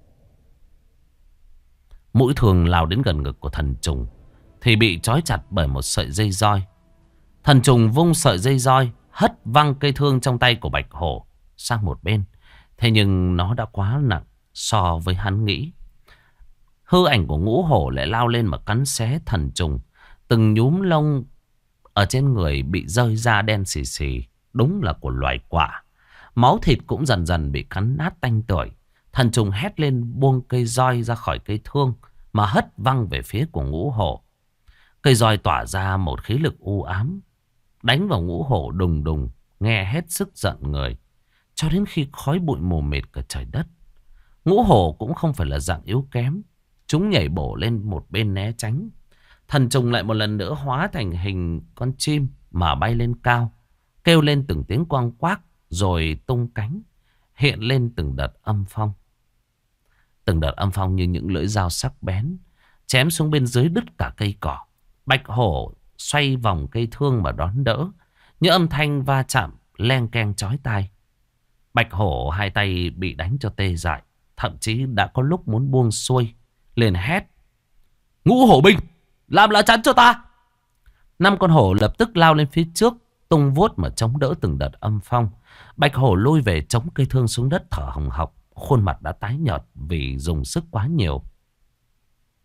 Mũi thương lao đến gần ngực của thần trùng thì bị trói chặt bởi một sợi dây roi. Thần trùng vung sợi dây roi, hất văng cây thương trong tay của Bạch Hổ sang một bên. Thế nhưng nó đã quá nặng so với hắn nghĩ. Hư ảnh của Ngũ Hổ lại lao lên mà cắn xé thần trùng. Từng nhúm lông ở trên người bị rơi ra đen xì xì, đúng là của loài quạ. Máu thịt cũng dần dần bị cắn nát tanh tưởi. Thần trùng hét lên buông cây roi ra khỏi cây thương mà hất văng về phía của Ngũ Hổ. Cây roi tỏa ra một khí lực u ám, đánh vào Ngũ Hổ đùng đùng, nghe hết sức giận người, cho đến khi khói bụi mù mịt cả trời đất. Ngũ Hổ cũng không phải là dạng yếu kém, chúng nhảy bổ lên một bên né tránh. Thần trùng lại một lần nữa hóa thành hình con chim mà bay lên cao, kêu lên từng tiếng quang quác, rồi tung cánh, hiện lên từng đợt âm phong. Từng đợt âm phong như những lưỡi dao sắc bén, chém xuống bên dưới đứt cả cây cỏ. Bạch Hổ xoay vòng cây thương mà đón đỡ, những âm thanh va chạm len keng chói tai. Bạch Hổ hai tay bị đánh cho tê dại, thậm chí đã có lúc muốn buông xuôi, liền hét: Ngũ Hổ binh, làm lá chắn cho ta! Năm con hổ lập tức lao lên phía trước, tung vuốt mà chống đỡ từng đợt âm phong. Bạch Hổ lui về chống cây thương xuống đất thở hồng hộc, khuôn mặt đã tái nhợt vì dùng sức quá nhiều.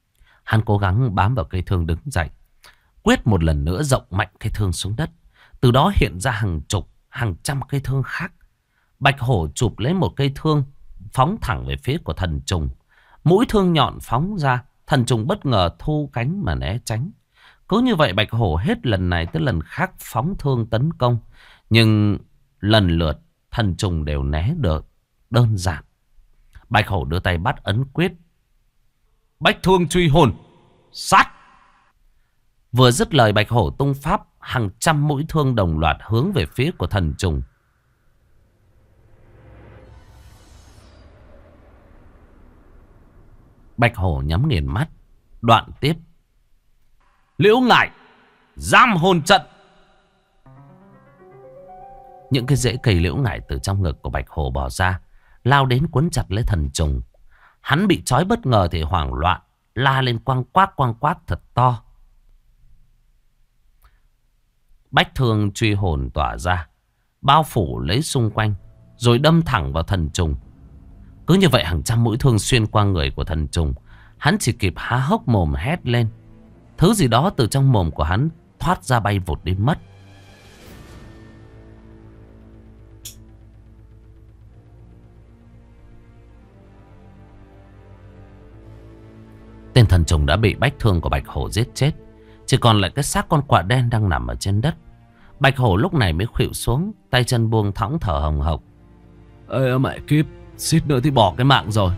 Hắn cố gắng bám vào cây thương đứng dậy. Quyết một lần nữa rộng mạnh cây thương xuống đất. Từ đó hiện ra hàng chục, hàng trăm cây thương khác. Bạch hổ chụp lấy một cây thương, phóng thẳng về phía của thần trùng. Mũi thương nhọn phóng ra, thần trùng bất ngờ thu cánh mà né tránh. Cứ như vậy bạch hổ hết lần này tới lần khác phóng thương tấn công. Nhưng lần lượt thần trùng đều né được đơn giản. Bạch hổ đưa tay bắt ấn quyết. Bách thương truy hồn, sát. Vừa dứt lời bạch hổ tung pháp, hàng trăm mũi thương đồng loạt hướng về phía của thần trùng. Bạch hổ nhắm nghiền mắt, đoạn tiếp. Liễu ngải, giam hồn trận. Những cái rễ cây liễu ngải từ trong ngực của bạch hổ bò ra, lao đến quấn chặt lấy thần trùng. Hắn bị trói bất ngờ thì hoảng loạn, la lên quăng quác quăng quác thật to. Bách thương truy hồn tỏa ra, bao phủ lấy xung quanh, rồi đâm thẳng vào thần trùng. Cứ như vậy hàng trăm mũi thương xuyên qua người của thần trùng. Hắn chỉ kịp há hốc mồm hét lên. Thứ gì đó từ trong mồm của hắn thoát ra bay vụt đi mất. Tên thần trùng đã bị bách thương của bạch hổ giết chết. Chỉ còn lại cái xác con quạ đen đang nằm ở trên đất. Bạch hổ lúc này mới khuỵu xuống, tay chân buông thõng thở hồng hộc. Ê mẹ kiếp, suýt nữa thì bỏ cái mạng rồi.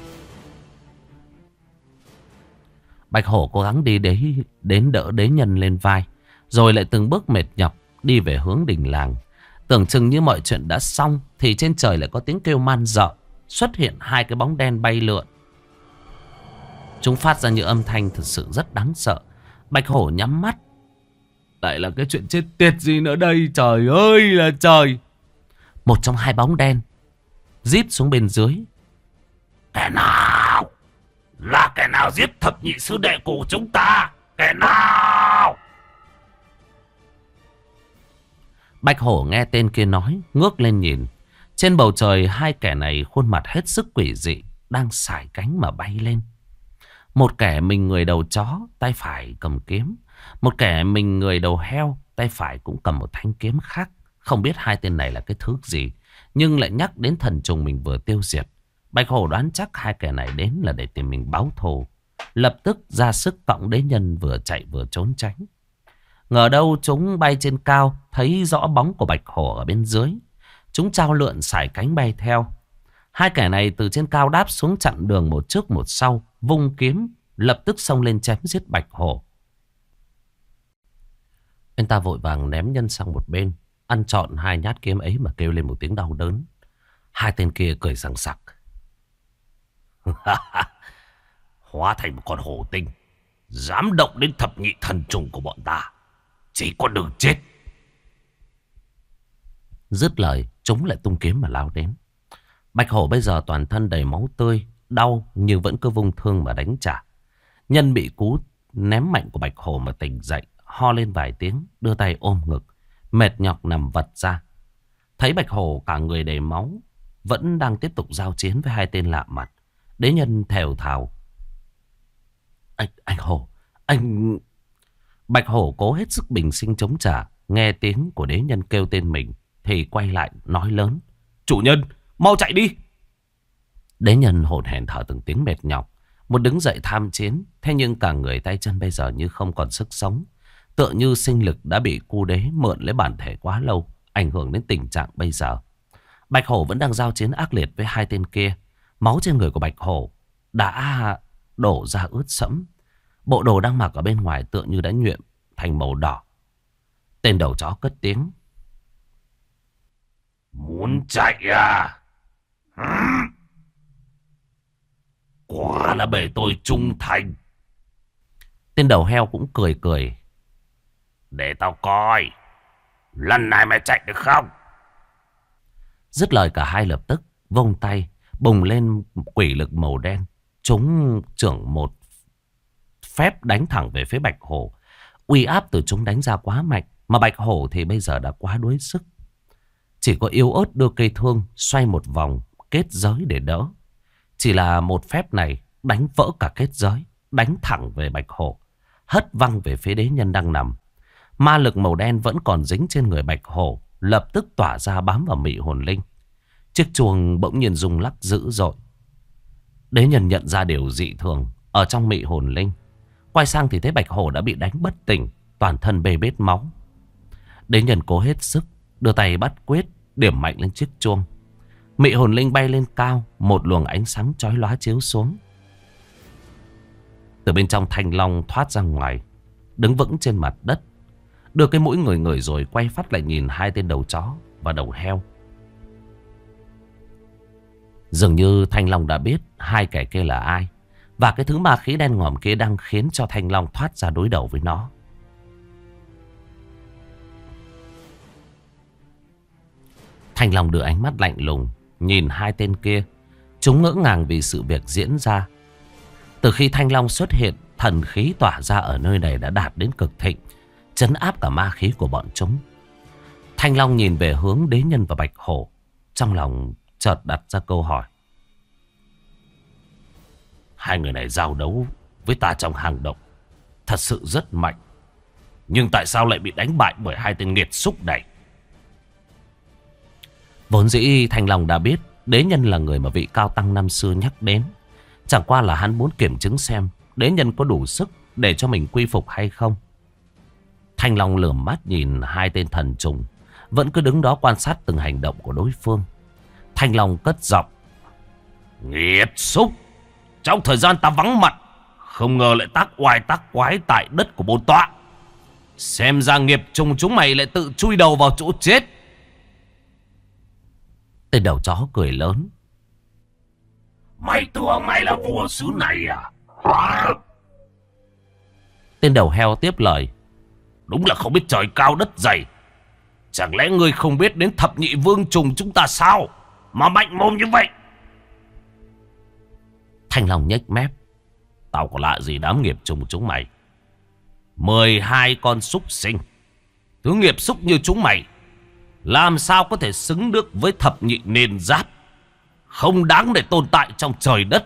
Bạch hổ cố gắng đi đến, đến đỡ đế nhân lên vai, rồi lại từng bước mệt nhọc đi về hướng đình làng. Tưởng chừng như mọi chuyện đã xong thì trên trời lại có tiếng kêu man rợ. Xuất hiện hai cái bóng đen bay lượn. Chúng phát ra những âm thanh thực sự rất đáng sợ. Bạch hổ nhắm mắt. Lại là cái chuyện chết tiệt gì nữa đây, trời ơi là trời. Một trong hai bóng đen rít xuống bên dưới. Kẻ nào? Là kẻ nào giết thập nhị sư đệ của chúng ta? Kẻ nào? Bạch hổ nghe tên kia nói, ngước lên nhìn. Trên bầu trời hai kẻ này khuôn mặt hết sức quỷ dị, đang sải cánh mà bay lên. Một kẻ mình người đầu chó, tay phải cầm kiếm. Một kẻ mình người đầu heo, tay phải cũng cầm một thanh kiếm khác. Không biết hai tên này là cái thứ gì, nhưng lại nhắc đến thần trùng mình vừa tiêu diệt. Bạch hổ đoán chắc hai kẻ này đến là để tìm mình báo thù. Lập tức ra sức cõng đế nhân vừa chạy vừa trốn tránh. Ngờ đâu chúng bay trên cao, thấy rõ bóng của bạch hổ ở bên dưới. Chúng trao lượn sải cánh bay theo. Hai kẻ này từ trên cao đáp xuống chặn đường một trước một sau, vung kiếm, lập tức xông lên chém giết bạch hổ. Anh ta vội vàng ném nhân sang một bên, ăn trọn hai nhát kiếm ấy mà kêu lên một tiếng đau đớn. Hai tên kia cười sằng sặc. Hóa thành một con hổ tinh, dám động đến thập nhị thần trùng của bọn ta, chỉ có đường chết. Dứt lời, chúng lại tung kiếm mà lao đến. Bạch hổ bây giờ toàn thân đầy máu tươi, đau nhưng vẫn cứ vung thương mà đánh trả. Nhân bị cú ném mạnh của bạch hổ mà tỉnh dậy, ho lên vài tiếng, đưa tay ôm ngực, mệt nhọc nằm vật ra. Thấy bạch hổ cả người đầy máu, vẫn đang tiếp tục giao chiến với hai tên lạ mặt. Đế nhân thều thào. Anh, anh hổ, anh... Bạch hổ cố hết sức bình sinh chống trả. Nghe tiếng của đế nhân kêu tên mình thì quay lại nói lớn. Chủ nhân, mau chạy đi. Đế nhân hổn hển thở từng tiếng mệt nhọc, muốn đứng dậy tham chiến. Thế nhưng cả người tay chân bây giờ như không còn sức sống, tựa như sinh lực đã bị cu đế mượn lấy bản thể quá lâu, ảnh hưởng đến tình trạng bây giờ. Bạch hổ vẫn đang giao chiến ác liệt với hai tên kia. Máu trên người của bạch hổ đã đổ ra ướt sẫm. Bộ đồ đang mặc ở bên ngoài tựa như đã nhuộm thành màu đỏ. Tên đầu chó cất tiếng. Muốn chạy à? Hừm. Quả là bề tôi trung thành. Tên đầu heo cũng cười cười. Để tao coi, lần này mày chạy được không? Dứt lời cả hai lập tức vung tay, bùng lên quỷ lực màu đen. Chúng trưởng một phép đánh thẳng về phía bạch hổ. Uy áp từ chúng đánh ra quá mạnh, mà bạch hổ thì bây giờ đã quá đuối sức. Chỉ có yếu ớt đưa cây thương xoay một vòng kết giới để đỡ. Chỉ là một phép này đánh vỡ cả kết giới. đánh thẳng về Bạch Hổ, hất văng về phía đế nhân đang nằm. Ma lực màu đen vẫn còn dính trên người Bạch Hổ, lập tức tỏa ra bám vào mị hồn linh. Chiếc chuông bỗng nhiên rung lắc dữ dội. Đế nhân nhận ra điều dị thường ở trong mị hồn linh. Quay sang thì thấy Bạch Hổ đã bị đánh bất tỉnh, toàn thân bê bết máu. Đế nhân cố hết sức, đưa tay bắt quyết, điểm mạnh lên chiếc chuông. Mị hồn linh bay lên cao, một luồng ánh sáng chói lóa chiếu xuống. Từ bên trong thanh long thoát ra ngoài, đứng vững trên mặt đất, đưa cái mũi ngửi ngửi rồi quay phát lại nhìn hai tên đầu chó và đầu heo. Dường như thanh long đã biết hai kẻ kia là ai, và cái thứ ma khí đen ngòm kia đang khiến cho thanh long thoát ra đối đầu với nó. Thanh long đưa ánh mắt lạnh lùng nhìn hai tên kia. Chúng ngỡ ngàng vì sự việc diễn ra. Từ khi thanh long xuất hiện, thần khí tỏa ra ở nơi này đã đạt đến cực thịnh, trấn áp cả ma khí của bọn chúng. Thanh long nhìn về hướng đế nhân và Bạch Hổ, trong lòng chợt đặt ra câu hỏi. Hai người này giao đấu với ta trong hang động thật sự rất mạnh, nhưng tại sao lại bị đánh bại bởi hai tên nghiệt xúc này? Vốn dĩ Thanh long đã biết đế nhân là người mà vị cao tăng năm xưa nhắc đến. Chẳng qua là hắn muốn kiểm chứng xem đế nhân có đủ sức để cho mình quy phục hay không. Thanh long lườm mắt nhìn hai tên thần trùng, vẫn cứ đứng đó quan sát từng hành động của đối phương. Thanh long cất giọng. Nghiệt xúc, trong thời gian ta vắng mặt, không ngờ lại tác oai tác quái tại đất của bổn tọa. Xem ra nghiệp trùng chúng mày lại tự chui đầu vào chỗ chết. Tên đầu chó cười lớn. Mày tưởng mày là vua xứ này à? Tên đầu heo tiếp lời. Đúng là không biết trời cao đất dày. Chẳng lẽ ngươi không biết đến thập nhị vương trùng chúng ta sao mà mạnh mồm như vậy? Thanh long nhếch mép. Tao có lạ gì đám nghiệp trùng chúng mày. Mười hai con súc sinh, thứ nghiệp xúc như chúng mày làm sao có thể xứng được với thập nhị nền giáp, không đáng để tồn tại trong trời đất.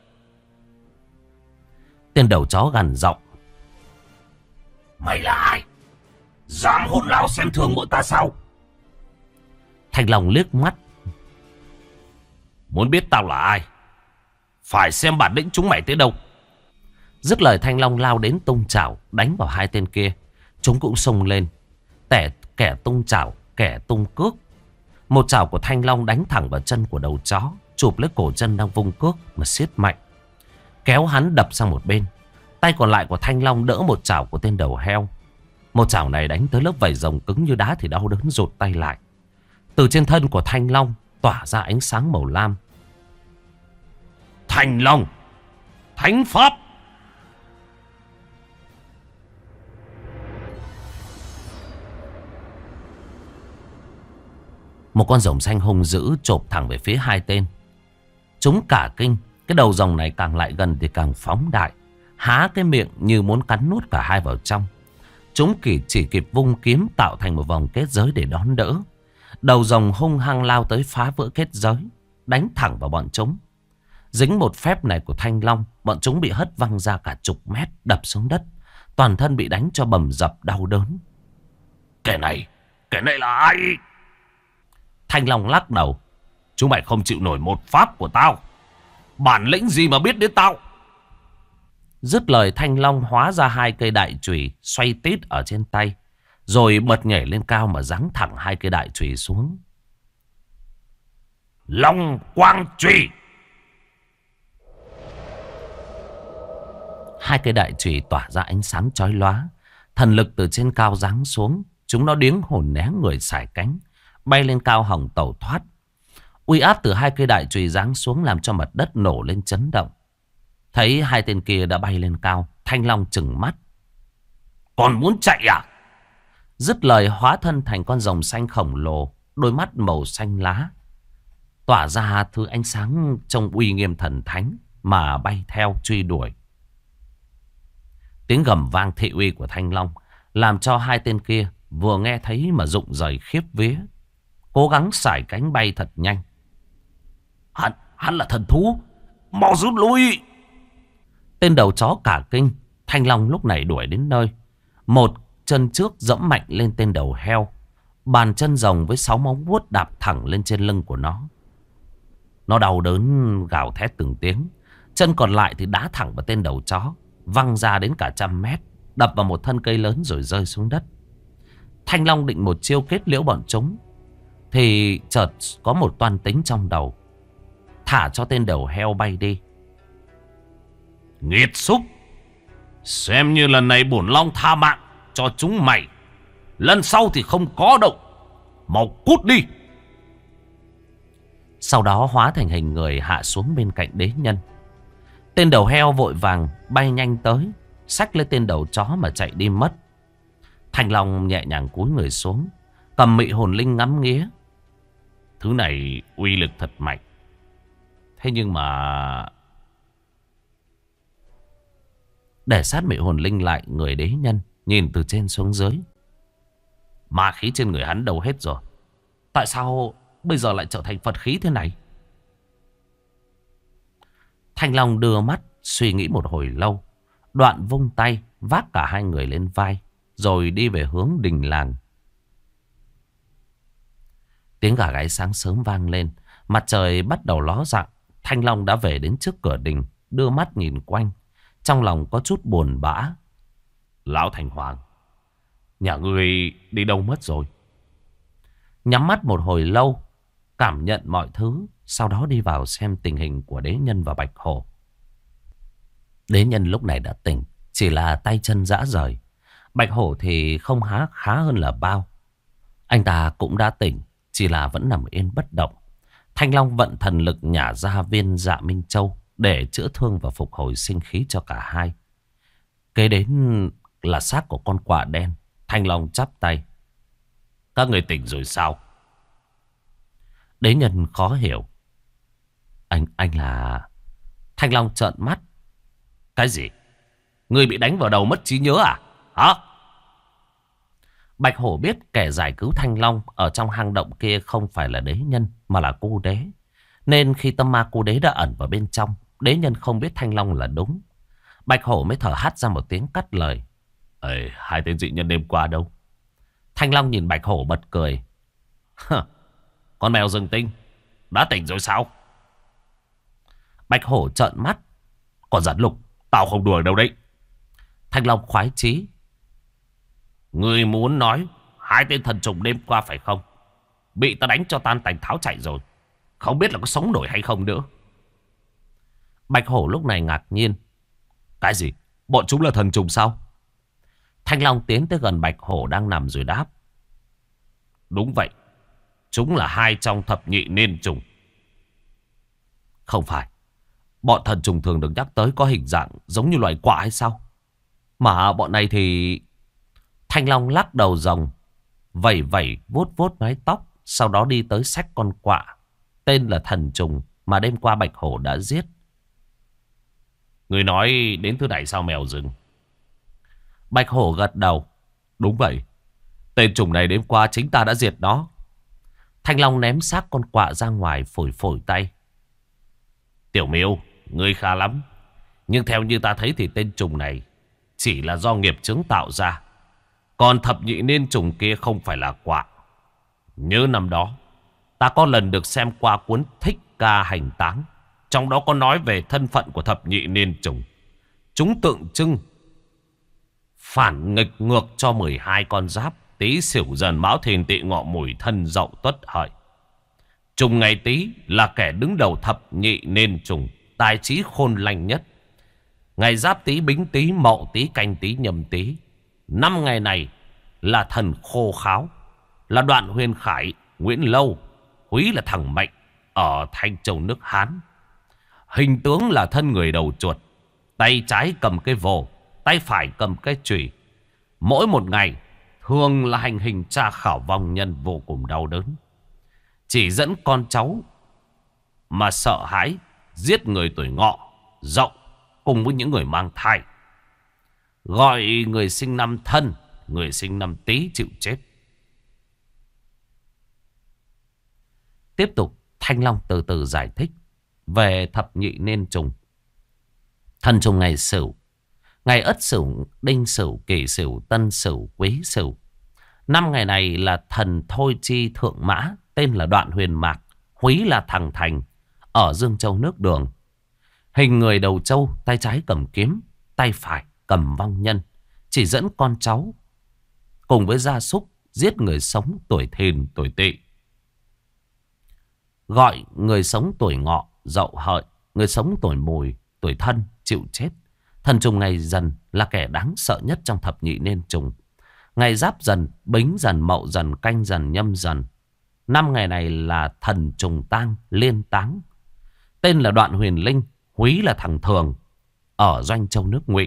Tên đầu chó gằn giọng. Mày là ai? Dám hôn láo xem thường bọn ta sao? Thanh long liếc mắt. Muốn biết tao là ai, phải xem bản lĩnh chúng mày tới đâu. Dứt lời Thanh long lao đến tung chảo đánh vào hai tên kia. Chúng cũng xông lên, tẻ kẻ tung chảo, kẻ tung cước. Một chảo của Thanh long đánh thẳng vào chân của đầu chó, chụp lấy cổ chân đang vung cước mà siết mạnh, kéo hắn đập sang một bên. Tay còn lại của Thanh long đỡ một chảo của tên đầu heo. Một chảo này đánh tới lớp vảy rồng cứng như đá thì đau đớn rụt tay lại. Từ trên thân của Thanh long tỏa ra ánh sáng màu lam. Thanh long, thánh pháp. Một con rồng xanh hung dữ chộp thẳng về phía hai tên. Chúng cả kinh. Cái đầu rồng này càng lại gần thì càng phóng đại, há cái miệng như muốn cắn nuốt cả hai vào trong. Chúng chỉ, chỉ kịp vung kiếm tạo thành một vòng kết giới để đón đỡ. Đầu rồng hung hăng lao tới phá vỡ kết giới, đánh thẳng vào bọn chúng. Dính một phép này của Thanh long, bọn chúng bị hất văng ra cả chục mét, đập xuống đất. Toàn thân bị đánh cho bầm dập đau đớn. Kẻ này, kẻ này là ai? Thanh long lắc đầu. Chúng mày không chịu nổi một pháp của tao. Bản lĩnh gì mà biết đến tao? Dứt lời Thanh long hóa ra hai cây đại chùy xoay tít ở trên tay, rồi bật nhảy lên cao mà giáng thẳng hai cây đại chùy xuống. Long quang chùy. Hai cây đại chùy tỏa ra ánh sáng chói lóa. Thần lực từ trên cao giáng xuống. Chúng nó điếng hồn né người sải cánh, bay lên cao hòng tẩu thoát. Uy áp từ hai cây đại chùy giáng xuống làm cho mặt đất nổ lên chấn động. Thấy hai tên kia đã bay lên cao, Thanh long trừng mắt. Còn muốn chạy à? Dứt lời hóa thân thành con rồng xanh khổng lồ, đôi mắt màu xanh lá, tỏa ra thứ ánh sáng trông uy nghiêm thần thánh mà bay theo truy đuổi. Tiếng gầm vang thị uy của Thanh long làm cho hai tên kia vừa nghe thấy mà rụng rời khiếp vía, cố gắng sải cánh bay thật nhanh. Hắn, hắn là thần thú, mau rút lui. Tên đầu chó cả kinh. Thanh Long lúc này đuổi đến nơi. Một chân trước dẫm mạnh lên tên đầu heo. Bàn chân rồng với sáu móng vuốt đạp thẳng lên trên lưng của nó. Nó đau đớn gào thét từng tiếng. Chân còn lại thì đá thẳng vào tên đầu chó, văng ra đến cả trăm mét, đập vào một thân cây lớn rồi rơi xuống đất. Thanh Long định một chiêu kết liễu bọn chúng, thì chợt có một toan tính trong đầu. Thả cho tên đầu heo bay đi. Nghiệt xúc, xem như lần này bổn Long tha mạng cho chúng mày. Lần sau thì không có đâu. Mau cút đi. Sau đó hóa thành hình người hạ xuống bên cạnh đế nhân. Tên đầu heo vội vàng bay nhanh tới, xách lấy tên đầu chó mà chạy đi mất. Thanh Long nhẹ nhàng cúi người xuống, cầm mị hồn linh ngắm nghía. Thứ này uy lực thật mạnh. Thế nhưng mà... Để sát mị hồn linh lại người đế nhân, nhìn từ trên xuống dưới. Ma khí trên người hắn đâu hết rồi? Tại sao bây giờ lại trở thành Phật khí thế này? Thanh Long đưa mắt suy nghĩ một hồi lâu, đoạn vung tay vác cả hai người lên vai, rồi đi về hướng đình làng. Tiếng gà gáy sáng sớm vang lên, mặt trời bắt đầu ló dạng. Thanh Long đã về đến trước cửa đình, đưa mắt nhìn quanh, trong lòng có chút buồn bã. Lão Thành Hoàng, nhà ngươi đi đâu mất rồi? Nhắm mắt một hồi lâu, cảm nhận mọi thứ, sau đó đi vào xem tình hình của đế nhân và Bạch Hổ. Đế nhân lúc này đã tỉnh, chỉ là tay chân rã rời. Bạch Hổ thì không há khá hơn là bao. Anh ta cũng đã tỉnh, chỉ là vẫn nằm yên bất động. Thanh Long vận thần lực nhả ra viên Dạ Minh Châu để chữa thương và phục hồi sinh khí cho cả hai. Kế đến là xác của con quạ đen. Thanh Long chắp tay. Các người tỉnh rồi sao? Đế nhân khó hiểu. Anh, anh là... Thanh Long trợn mắt. Cái gì? Người bị đánh vào đầu mất trí nhớ à? Hả? Bạch Hổ biết kẻ giải cứu Thanh Long ở trong hang động kia không phải là đế nhân mà là cô đế. Nên khi tâm ma cô đế đã ẩn vào bên trong, đế nhân không biết Thanh Long là đúng. Bạch Hổ mới thở hắt ra một tiếng cắt lời. Ê, hai tên dị nhân đêm qua đâu? Thanh Long nhìn Bạch Hổ bật cười. Con mèo rừng tinh, đã tỉnh rồi sao? Bạch Hổ trợn mắt. Còn giản lục, tao không đùa đâu đấy. Thanh Long khoái chí. Ngươi muốn nói hai tên thần trùng đêm qua phải không? Bị ta đánh cho tan tành tháo chạy rồi, không biết là có sống nổi hay không nữa. Bạch Hổ lúc này ngạc nhiên. Cái gì? Bọn chúng là thần trùng sao? Thanh Long tiến tới gần Bạch Hổ đang nằm rồi đáp. Đúng vậy. Chúng là hai trong thập nhị niên trùng. Không phải. Bọn thần trùng thường được nhắc tới có hình dạng giống như loài quạ hay sao? Mà bọn này thì... Thanh Long lắc đầu rồng, vẩy vẩy vuốt vuốt mái tóc, sau đó đi tới xách con quạ, tên là thần trùng mà đêm qua Bạch Hổ đã giết. Người nói đến thứ này sao mèo rừng? Bạch Hổ gật đầu. Đúng vậy. Tên trùng này đêm qua chính ta đã diệt nó. Thanh Long ném xác con quạ ra ngoài, phổi phổi tay. Tiểu Miêu, ngươi khá lắm. Nhưng theo như ta thấy thì tên trùng này chỉ là do nghiệp chướng tạo ra. Còn thập nhị niên trùng kia không phải là quạ. Nhớ năm đó ta có lần được xem qua cuốn Thích Ca Hành Táng, trong đó có nói về thân phận của thập nhị niên trùng. Chúng tượng trưng phản nghịch ngược cho mười hai con giáp Tý Sửu Dần Mão Thìn Tỵ Ngọ Mùi Thân Dậu Tuất Hợi. Trùng ngày Tý là kẻ đứng đầu thập nhị niên trùng, tài trí khôn lành nhất. Ngày Giáp Tý, Bính Tý, Mậu Tý, Canh Tý, Nhâm Tý, năm ngày này là thần khô kháo, là Đoạn Huyền Khải, Nguyễn Lâu, Húy là thằng Mạnh ở Thanh Châu nước Hán. Hình tướng là thân người đầu chuột, tay trái cầm cái vồ, tay phải cầm cái chùy. Mỗi một ngày thường là hành hình tra khảo vong nhân vô cùng đau đớn. Chỉ dẫn con cháu mà sợ hãi, giết người tuổi ngọ, dậu cùng với những người mang thai. Gọi người sinh năm Thân, người sinh năm Tý chịu chết. Tiếp tục Thanh Long từ từ giải thích về thập nhị niên trùng. Thần trùng ngày Sửu. Ngày Ất Sửu, Đinh Sửu, Kỷ Sửu, Tân Sửu, Quý Sửu. Năm ngày này là thần thôi chi thượng mã, tên là Đoạn Huyền Mạc, húy là Thằng Thành, ở Dương Châu nước Đường. Hình người đầu trâu, tay trái cầm kiếm, tay phải cầm vong nhân, chỉ dẫn con cháu cùng với gia súc giết người sống tuổi Thìn, tuổi Tỵ. Gọi người sống tuổi Ngọ, Dậu, Hợi, người sống tuổi Mùi, tuổi Thân chịu chết. Thần trùng ngày Dần là kẻ đáng sợ nhất trong thập nhị nên trùng. Ngày Giáp Dần, Bính Dần, Mậu Dần, Canh Dần, Nhâm Dần. Năm ngày này là thần trùng tang, liên táng. Tên là Đoạn Huyền Linh, húy là Thằng Thường, ở Doanh Châu nước Ngụy.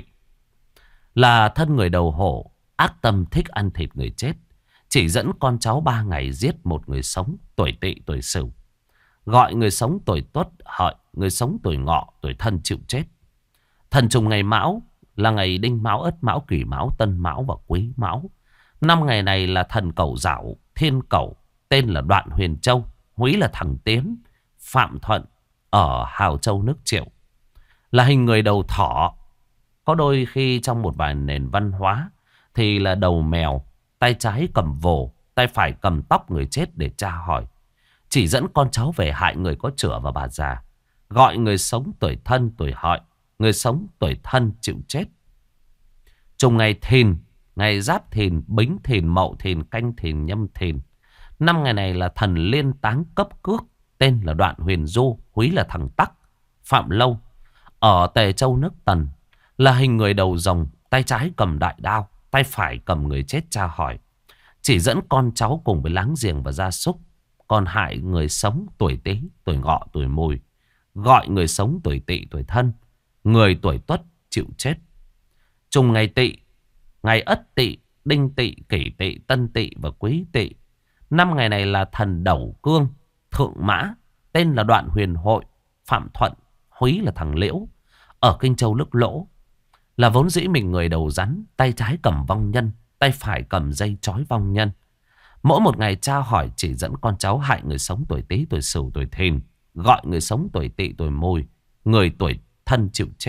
Là thân người đầu hổ, ác tâm thích ăn thịt người chết. Chỉ dẫn con cháu ba ngày giết một người sống tuổi Tỵ, tuổi Sửu. Gọi người sống tuổi Tuất, Hợi, người sống tuổi Ngọ, tuổi Thân chịu chết. Thần trùng ngày Mão là ngày Đinh Mão, Ất Mão, Kỷ Mão, Tân Mão và Quý Mão. Năm ngày này là thần Cẩu Dảo, Thiên Cẩu, tên là Đoạn Huyền Châu, húy là Thằng Tiến, Phạm Thuận, ở Hào Châu nước Triệu. Là hình người đầu thỏ. Có đôi khi trong một vài nền văn hóa thì là đầu mèo, tay trái cầm vồ, tay phải cầm tóc người chết để tra hỏi. Chỉ dẫn con cháu về hại người có chửa và bà già. Gọi người sống tuổi Thân, tuổi Hợi, người sống tuổi Thân chịu chết. Trùng ngày Thìn, ngày Giáp Thìn, Bính Thìn, Mậu Thìn, Canh Thìn, Nhâm Thìn. Năm ngày này là thần liên táng cấp cước, tên là Đoạn Huyền Du, húy là Thằng Tắc, Phạm Lâu, ở Tề Châu nước Tần. Là hình người đầu rồng, tay trái cầm đại đao, tay phải cầm người chết tra hỏi. Chỉ dẫn con cháu cùng với láng giềng và gia súc. Còn hại người sống tuổi Tý, tuổi Ngọ, tuổi Mùi. Gọi người sống tuổi Tỵ, tuổi Thân, người tuổi Tuất chịu chết. Trùng ngày Tỵ, ngày Ất Tỵ, Đinh Tỵ, Kỷ Tỵ, Tân Tỵ và Quý Tỵ. Năm ngày này là thần Đẩu Cương, Thượng Mã, tên là Đoạn Huyền Hội, Phạm Thuận, húy là Thằng Liễu, ở Kinh Châu nước Lỗ. Là vốn dĩ mình người đầu rắn, tay trái cầm vong nhân, tay phải cầm dây trói vong nhân. Mỗi một ngày tra hỏi chỉ dẫn con cháu hại người sống tuổi Tý, tuổi Sửu, tuổi Thìn. Gọi người sống tuổi Tỵ, tuổi Mùi, người tuổi Thân chịu chết.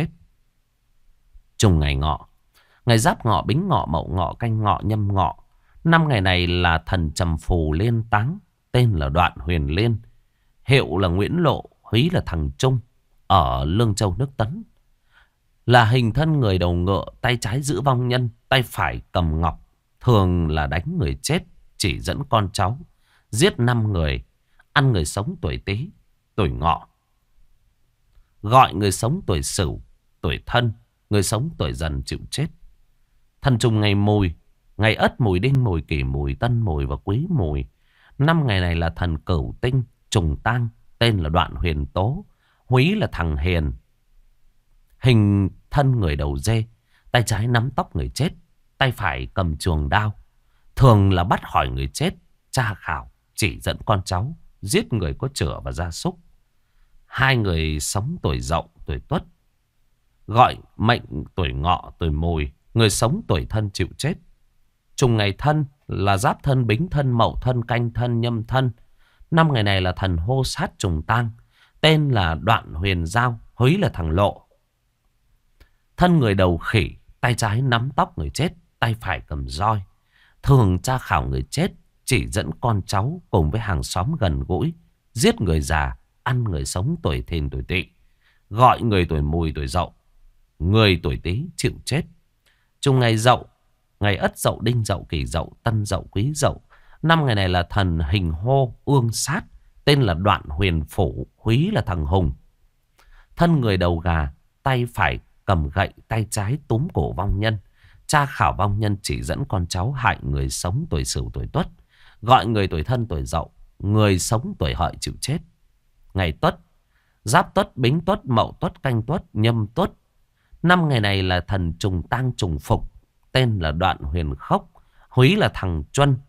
Trùng ngày Ngọ, ngày Giáp Ngọ, Bính Ngọ, Mậu Ngọ, Canh Ngọ, Nhâm Ngọ. Năm ngày này là thần Trầm Phù liên táng, tên là Đoạn Huyền Liên, hiệu là Nguyễn Lộ, húy là Thằng Trung, ở Lương Châu nước Tấn. Là hình thân người đầu ngựa, tay trái giữ vong nhân, tay phải cầm ngọc, thường là đánh người chết, chỉ dẫn con cháu giết năm người, ăn người sống tuổi Tý, tuổi Ngọ. Gọi người sống tuổi Sửu, tuổi Thân, người sống tuổi Dần chịu chết. Thần trùng ngày Mùi, ngày Ất Mùi, Đinh Mùi, Kỷ Mùi, Tân Mùi và Quý Mùi. Năm ngày này là thần Cửu Tinh, trùng tang, tên là Đoạn Huyền Tố, húy là Thằng Hiền. Hình thân người đầu dê, tay trái nắm tóc người chết, tay phải cầm chuồng đao. Thường là bắt hỏi người chết, tra khảo, chỉ dẫn con cháu giết người có chửa và gia súc. Hai người sống tuổi Dậu, tuổi Tuất. Gọi mệnh tuổi Ngọ, tuổi Mùi, người sống tuổi Thân chịu chết. Trùng ngày Thân là Giáp Thân, Bính Thân, Mậu Thân, Canh Thân, Nhâm Thân. Năm ngày này là thần hô sát trùng tang, tên là Đoạn Huyền Giao, húy là Thằng Lộ. Thân người đầu khỉ, tay trái nắm tóc người chết, tay phải cầm roi. Thường tra khảo người chết, chỉ dẫn con cháu cùng với hàng xóm gần gũi giết người già, ăn người sống tuổi Thìn, tuổi Tỵ. Gọi người tuổi Mùi, tuổi Dậu, người tuổi Tý chịu chết. Trùng ngày Dậu, ngày Ất Dậu, Đinh Dậu, Kỷ Dậu, Tân Dậu, Quý Dậu. Năm ngày này là thần hình hô ương sát, tên là Đoạn Huyền Phủ, húy là Thằng Hùng. Thân người đầu gà, tay phải cầm gậy, tay trái túm cổ vong nhân. Tra khảo vong nhân chỉ dẫn con cháu hại người sống tuổi Sửu, tuổi Tuất. Gọi người tuổi Thân, tuổi Dậu, người sống tuổi Hợi chịu chết. Ngày Tuất, Giáp Tuất, Bính Tuất, Mậu Tuất, Canh Tuất, Nhâm Tuất. Năm ngày này là thần trùng tang trùng phục, tên là Đoạn Huyền Khốc, húy là Thằng Chuân.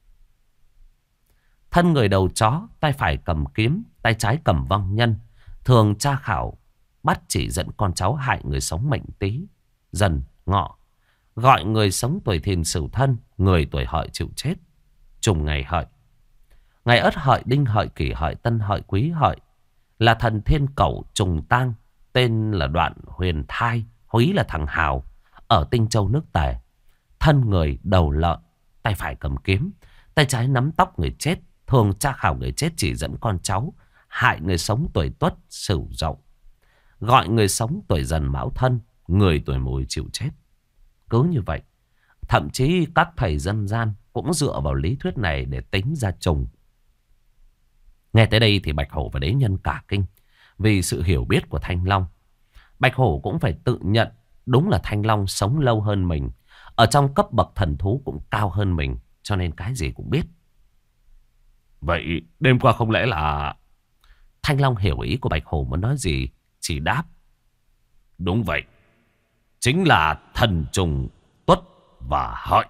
Thân người đầu chó, tay phải cầm kiếm, tay trái cầm vong nhân. Thường tra khảo, bắt chỉ dẫn con cháu hại người sống mệnh Tý, Dần, Ngọ. Gọi người sống tuổi Thìn, Sửu, Thân, người tuổi Hợi chịu chết. Trùng ngày Hợi, ngày Ất Hợi, Đinh Hợi, Kỷ Hợi, Tân Hợi, Quý Hợi. Là thần Thiên Cẩu trùng tang, tên là Đoạn Huyền Thai, Húy là thằng Hào, ở Tinh Châu nước Tề. Thân người đầu lợn, tay phải cầm kiếm, tay trái nắm tóc người chết. Thường tra khảo người chết chỉ dẫn con cháu, hại người sống tuổi Tuất Sửu Dậu, gọi người sống tuổi Dần Mão Thân, người tuổi Mùi chịu chết. Cứ như vậy, thậm chí các thầy dân gian cũng dựa vào lý thuyết này để tính ra trùng. Nghe tới đây thì Bạch Hổ và Đế Nhân cả kinh. Vì sự hiểu biết của Thanh Long, Bạch Hổ cũng phải tự nhận đúng là Thanh Long sống lâu hơn mình, ở trong cấp bậc thần thú cũng cao hơn mình, cho nên cái gì cũng biết. Vậy đêm qua không lẽ là... Thanh Long hiểu ý của Bạch Hổ muốn nói gì, chỉ đáp: đúng vậy, chính là thần trùng Tuất và Hợi.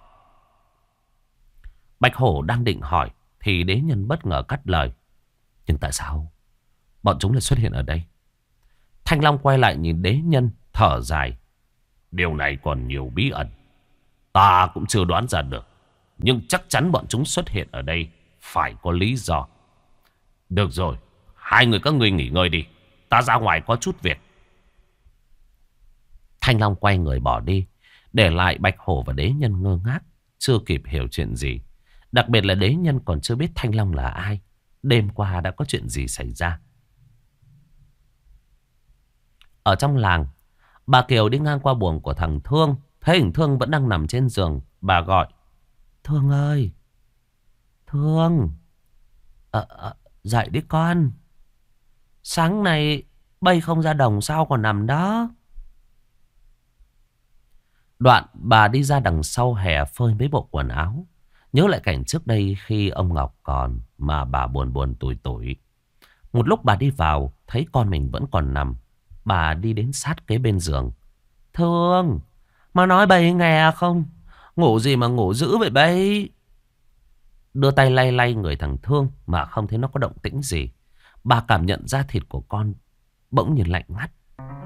Bạch Hổ đang định hỏi thì Đế Nhân bất ngờ cắt lời: nhưng tại sao bọn chúng lại xuất hiện ở đây? Thanh Long quay lại nhìn Đế Nhân, thở dài: điều này còn nhiều bí ẩn, ta cũng chưa đoán ra được. Nhưng chắc chắn bọn chúng xuất hiện ở đây phải có lý do. Được rồi, hai người các ngươi nghỉ ngơi đi, ta ra ngoài có chút việc. Thanh Long quay người bỏ đi, để lại Bạch Hổ và Đế Nhân ngơ ngác, chưa kịp hiểu chuyện gì. Đặc biệt là Đế Nhân còn chưa biết Thanh Long là ai, đêm qua đã có chuyện gì xảy ra. Ở trong làng, bà Kiều đi ngang qua buồng của thằng Thương, thấy thằng Thương vẫn đang nằm trên giường. Bà gọi: Thương ơi, Thương, ờ, ờ, dậy đi con. Sáng nay bây không ra đồng sao còn nằm đó. Đoạn bà đi ra đằng sau hè phơi mấy bộ quần áo, nhớ lại cảnh trước đây khi ông Ngọc còn, mà bà buồn buồn tủi tủi. Một lúc bà đi vào, thấy con mình vẫn còn nằm. Bà đi đến sát kế bên giường: Thương, mà nói bầy nghe không? Ngủ gì mà ngủ dữ vậy bầy? Đưa tay lay lay người thằng Thương mà không thấy nó có động tĩnh gì. Bà cảm nhận da thịt của con bỗng nhiên lạnh ngắt.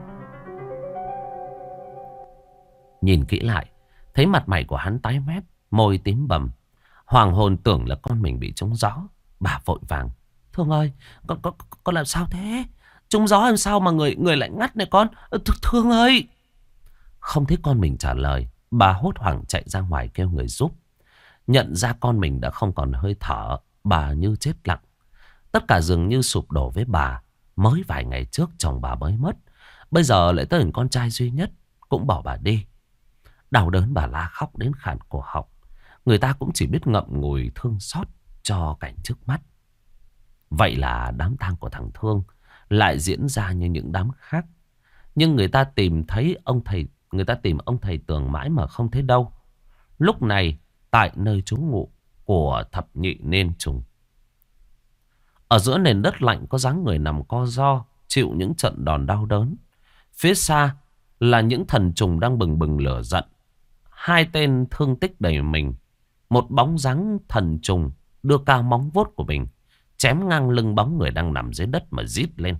Nhìn kỹ lại, thấy mặt mày của hắn tái mét, môi tím bầm. Hoàng hồn tưởng là con mình bị trúng gió. Bà vội vàng: Thương ơi, con, con, con làm sao thế? Trúng gió làm sao mà người người lạnh ngắt này con? Th Thương ơi! Không thấy con mình trả lời, bà hốt hoảng chạy ra ngoài kêu người giúp. Nhận ra con mình đã không còn hơi thở, bà như chết lặng. Tất cả dường như sụp đổ với bà. Mới vài ngày trước chồng bà mới mất, bây giờ lại tới con trai duy nhất cũng bỏ bà đi. Đau đớn bà la khóc đến khản cổ họng. Người ta cũng chỉ biết ngậm ngùi thương xót cho cảnh trước mắt. Vậy là đám tang của thằng Thương lại diễn ra như những đám khác. Nhưng người ta tìm thấy ông thầy, người ta tìm ông thầy Tường mãi mà không thấy đâu. Lúc này tại nơi trú ngụ của thập nhị nên trùng, ở giữa nền đất lạnh có dáng người nằm co ro, chịu những trận đòn đau đớn. Phía xa là những thần trùng đang bừng bừng lửa giận. Hai tên thương tích đầy mình. Một bóng dáng thần trùng đưa cao móng vuốt của mình chém ngang lưng bóng người đang nằm dưới đất mà rít lên: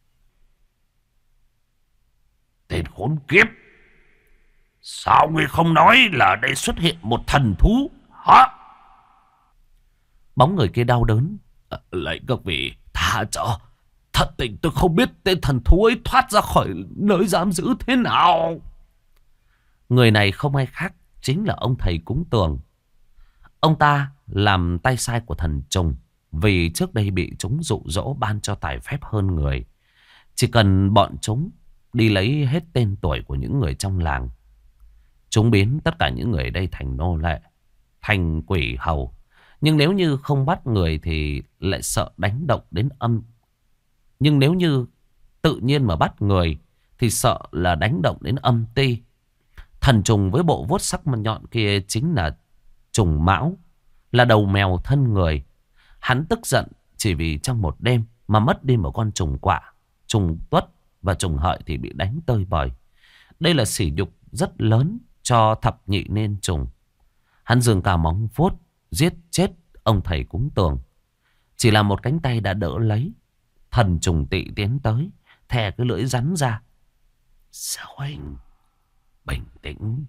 tên khốn kiếp, sao ngươi không nói là đây xuất hiện một thần thú hả? Bóng người kia đau đớn: À, lạy các vị tha cho, thật tình tôi không biết tên thần thú ấy thoát ra khỏi nơi giam giữ thế nào. Người này không ai khác chính là ông thầy cúng Tường. Ông ta làm tay sai của thần trùng, vì trước đây bị chúng dụ dỗ ban cho tài phép hơn người. Chỉ cần bọn chúng đi lấy hết tên tuổi của những người trong làng, chúng biến tất cả những người ở đây thành nô lệ, thành quỷ hầu. Nhưng nếu như không bắt người thì lại sợ đánh động đến âm. Nhưng nếu như tự nhiên mà bắt người thì sợ là đánh động đến âm ti. Thần trùng với bộ vuốt sắc mà nhọn kia chính là trùng Mão, là đầu mèo thân người. Hắn tức giận chỉ vì trong một đêm mà mất đi một con trùng quạ. Trùng Tuất và trùng Hợi thì bị đánh tơi bời. Đây là sỉ nhục rất lớn cho thập nhị nên trùng. Hắn giương cao móng vuốt giết chết ông thầy cúng Tường. Chỉ là một cánh tay đã đỡ lấy. Thần trùng tị tiến tới, thè cái lưỡi rắn ra: Sao anh bình tĩnh,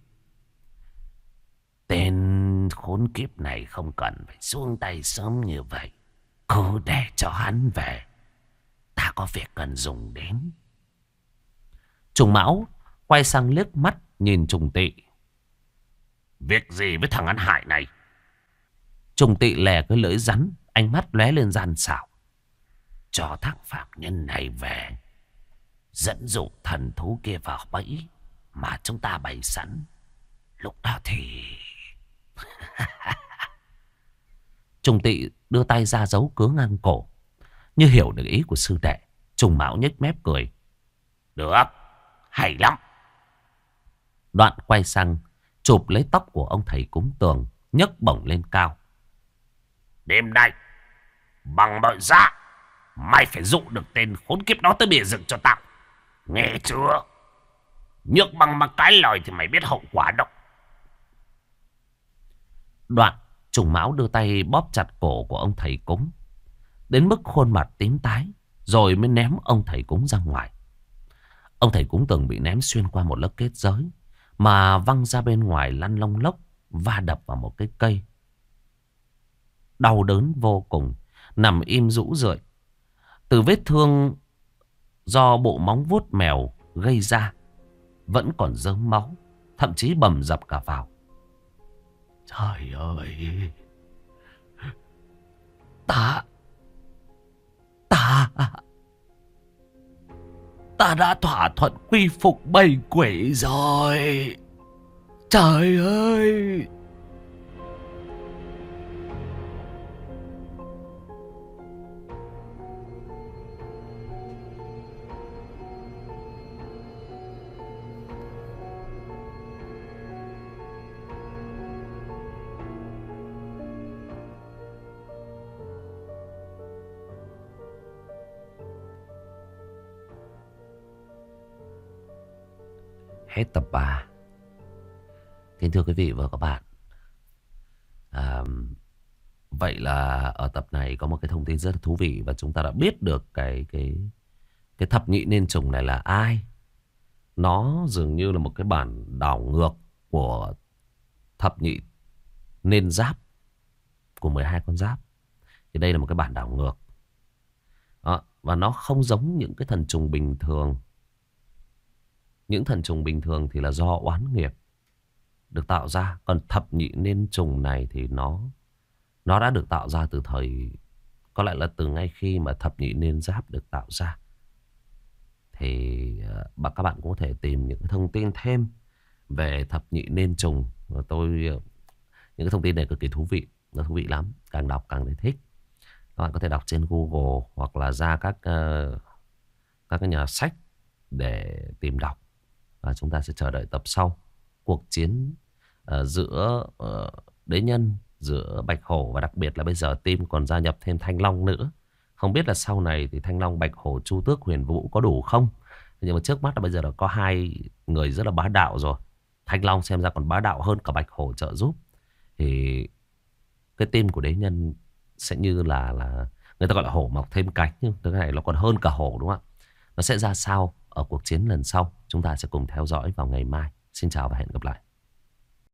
tên khốn kiếp này không cần phải xuống tay sớm như vậy. Cứ để cho hắn về, ta có việc cần dùng đến. Trùng Mão quay sang liếc mắt nhìn Trùng Tị. Việc gì với thằng ăn hại này? Trùng Tị lè cái lưỡi rắn, ánh mắt lóe lên gian xảo. Cho thằng phạm nhân này về, dẫn dụ thần thú kia vào bẫy mà chúng ta bày sẵn. Lúc đó thì... Trùng Tị đưa tay ra giấu cứa ngang cổ. Như hiểu được ý của sư đệ, Trùng Mão nhếch mép cười. Được, hay lắm. Đoạn quay sang chụp lấy tóc của ông thầy cúng tường, nhấc bổng lên cao. Đêm nay, bằng mọi giá, mày phải dụ được tên khốn kiếp đó tới bìa rừng cho tao. Nghe chưa? Nhược bằng một cái lời thì mày biết hậu quả đâu. Đoạn Trùng Mão đưa tay bóp chặt cổ của ông thầy cúng, đến mức khuôn mặt tím tái, rồi mới ném ông thầy cúng ra ngoài. Ông thầy cúng tường bị ném xuyên qua một lớp kết giới, mà văng ra bên ngoài lăn lông lốc, va đập vào một cái cây. Đau đớn vô cùng, nằm im rũ rượi. Từ vết thương do bộ móng vuốt mèo gây ra vẫn còn rớm máu, thậm chí bầm dập cả vào. Trời ơi! Ta... Ta... Ta đã thỏa thuận quy phục bầy quỷ rồi. Trời ơi! Hết tập ba. Kính thưa quý vị và các bạn, à, vậy là ở tập này có một cái thông tin rất là thú vị, và chúng ta đã biết được cái cái cái thập nhị nên trùng này là ai. Nó dường như là một cái bản đảo ngược của thập nhị nên giáp, của mười hai con giáp. Thì đây là một cái bản đảo ngược. Đó, và nó không giống những cái thần trùng bình thường. Những thần trùng bình thường thì là do oán nghiệp được tạo ra. Còn thập nhị nên trùng này thì nó Nó đã được tạo ra từ thời, có lẽ là từ ngay khi mà thập nhị nên giáp được tạo ra. Thì uh, các bạn cũng có thể tìm những cái thông tin thêm về thập nhị nên trùng. Và tôi uh, những cái thông tin này cực kỳ thú vị. Nó thú vị lắm, càng đọc càng thấy thích. Các bạn có thể đọc trên Google hoặc là ra các uh, các cái nhà sách để tìm đọc. Và chúng ta sẽ chờ đợi tập sau. Cuộc chiến uh, giữa uh, đế nhân, giữa Bạch Hổ, và đặc biệt là bây giờ team còn gia nhập thêm Thanh Long nữa. Không biết là sau này thì Thanh Long, Bạch Hổ, Chu Tước, Huyền Vũ có đủ không? Nhưng mà trước mắt là bây giờ là có hai người rất là bá đạo rồi. Thanh Long xem ra còn bá đạo hơn cả Bạch Hổ trợ giúp. Thì cái team của đế nhân sẽ như là là người ta gọi là hổ mọc thêm cánh, nhưng cái này nó còn hơn cả hổ, đúng không ạ? Nó sẽ ra sao ở cuộc chiến lần sau? Chúng ta sẽ cùng theo dõi vào ngày mai. Xin chào và hẹn gặp lại.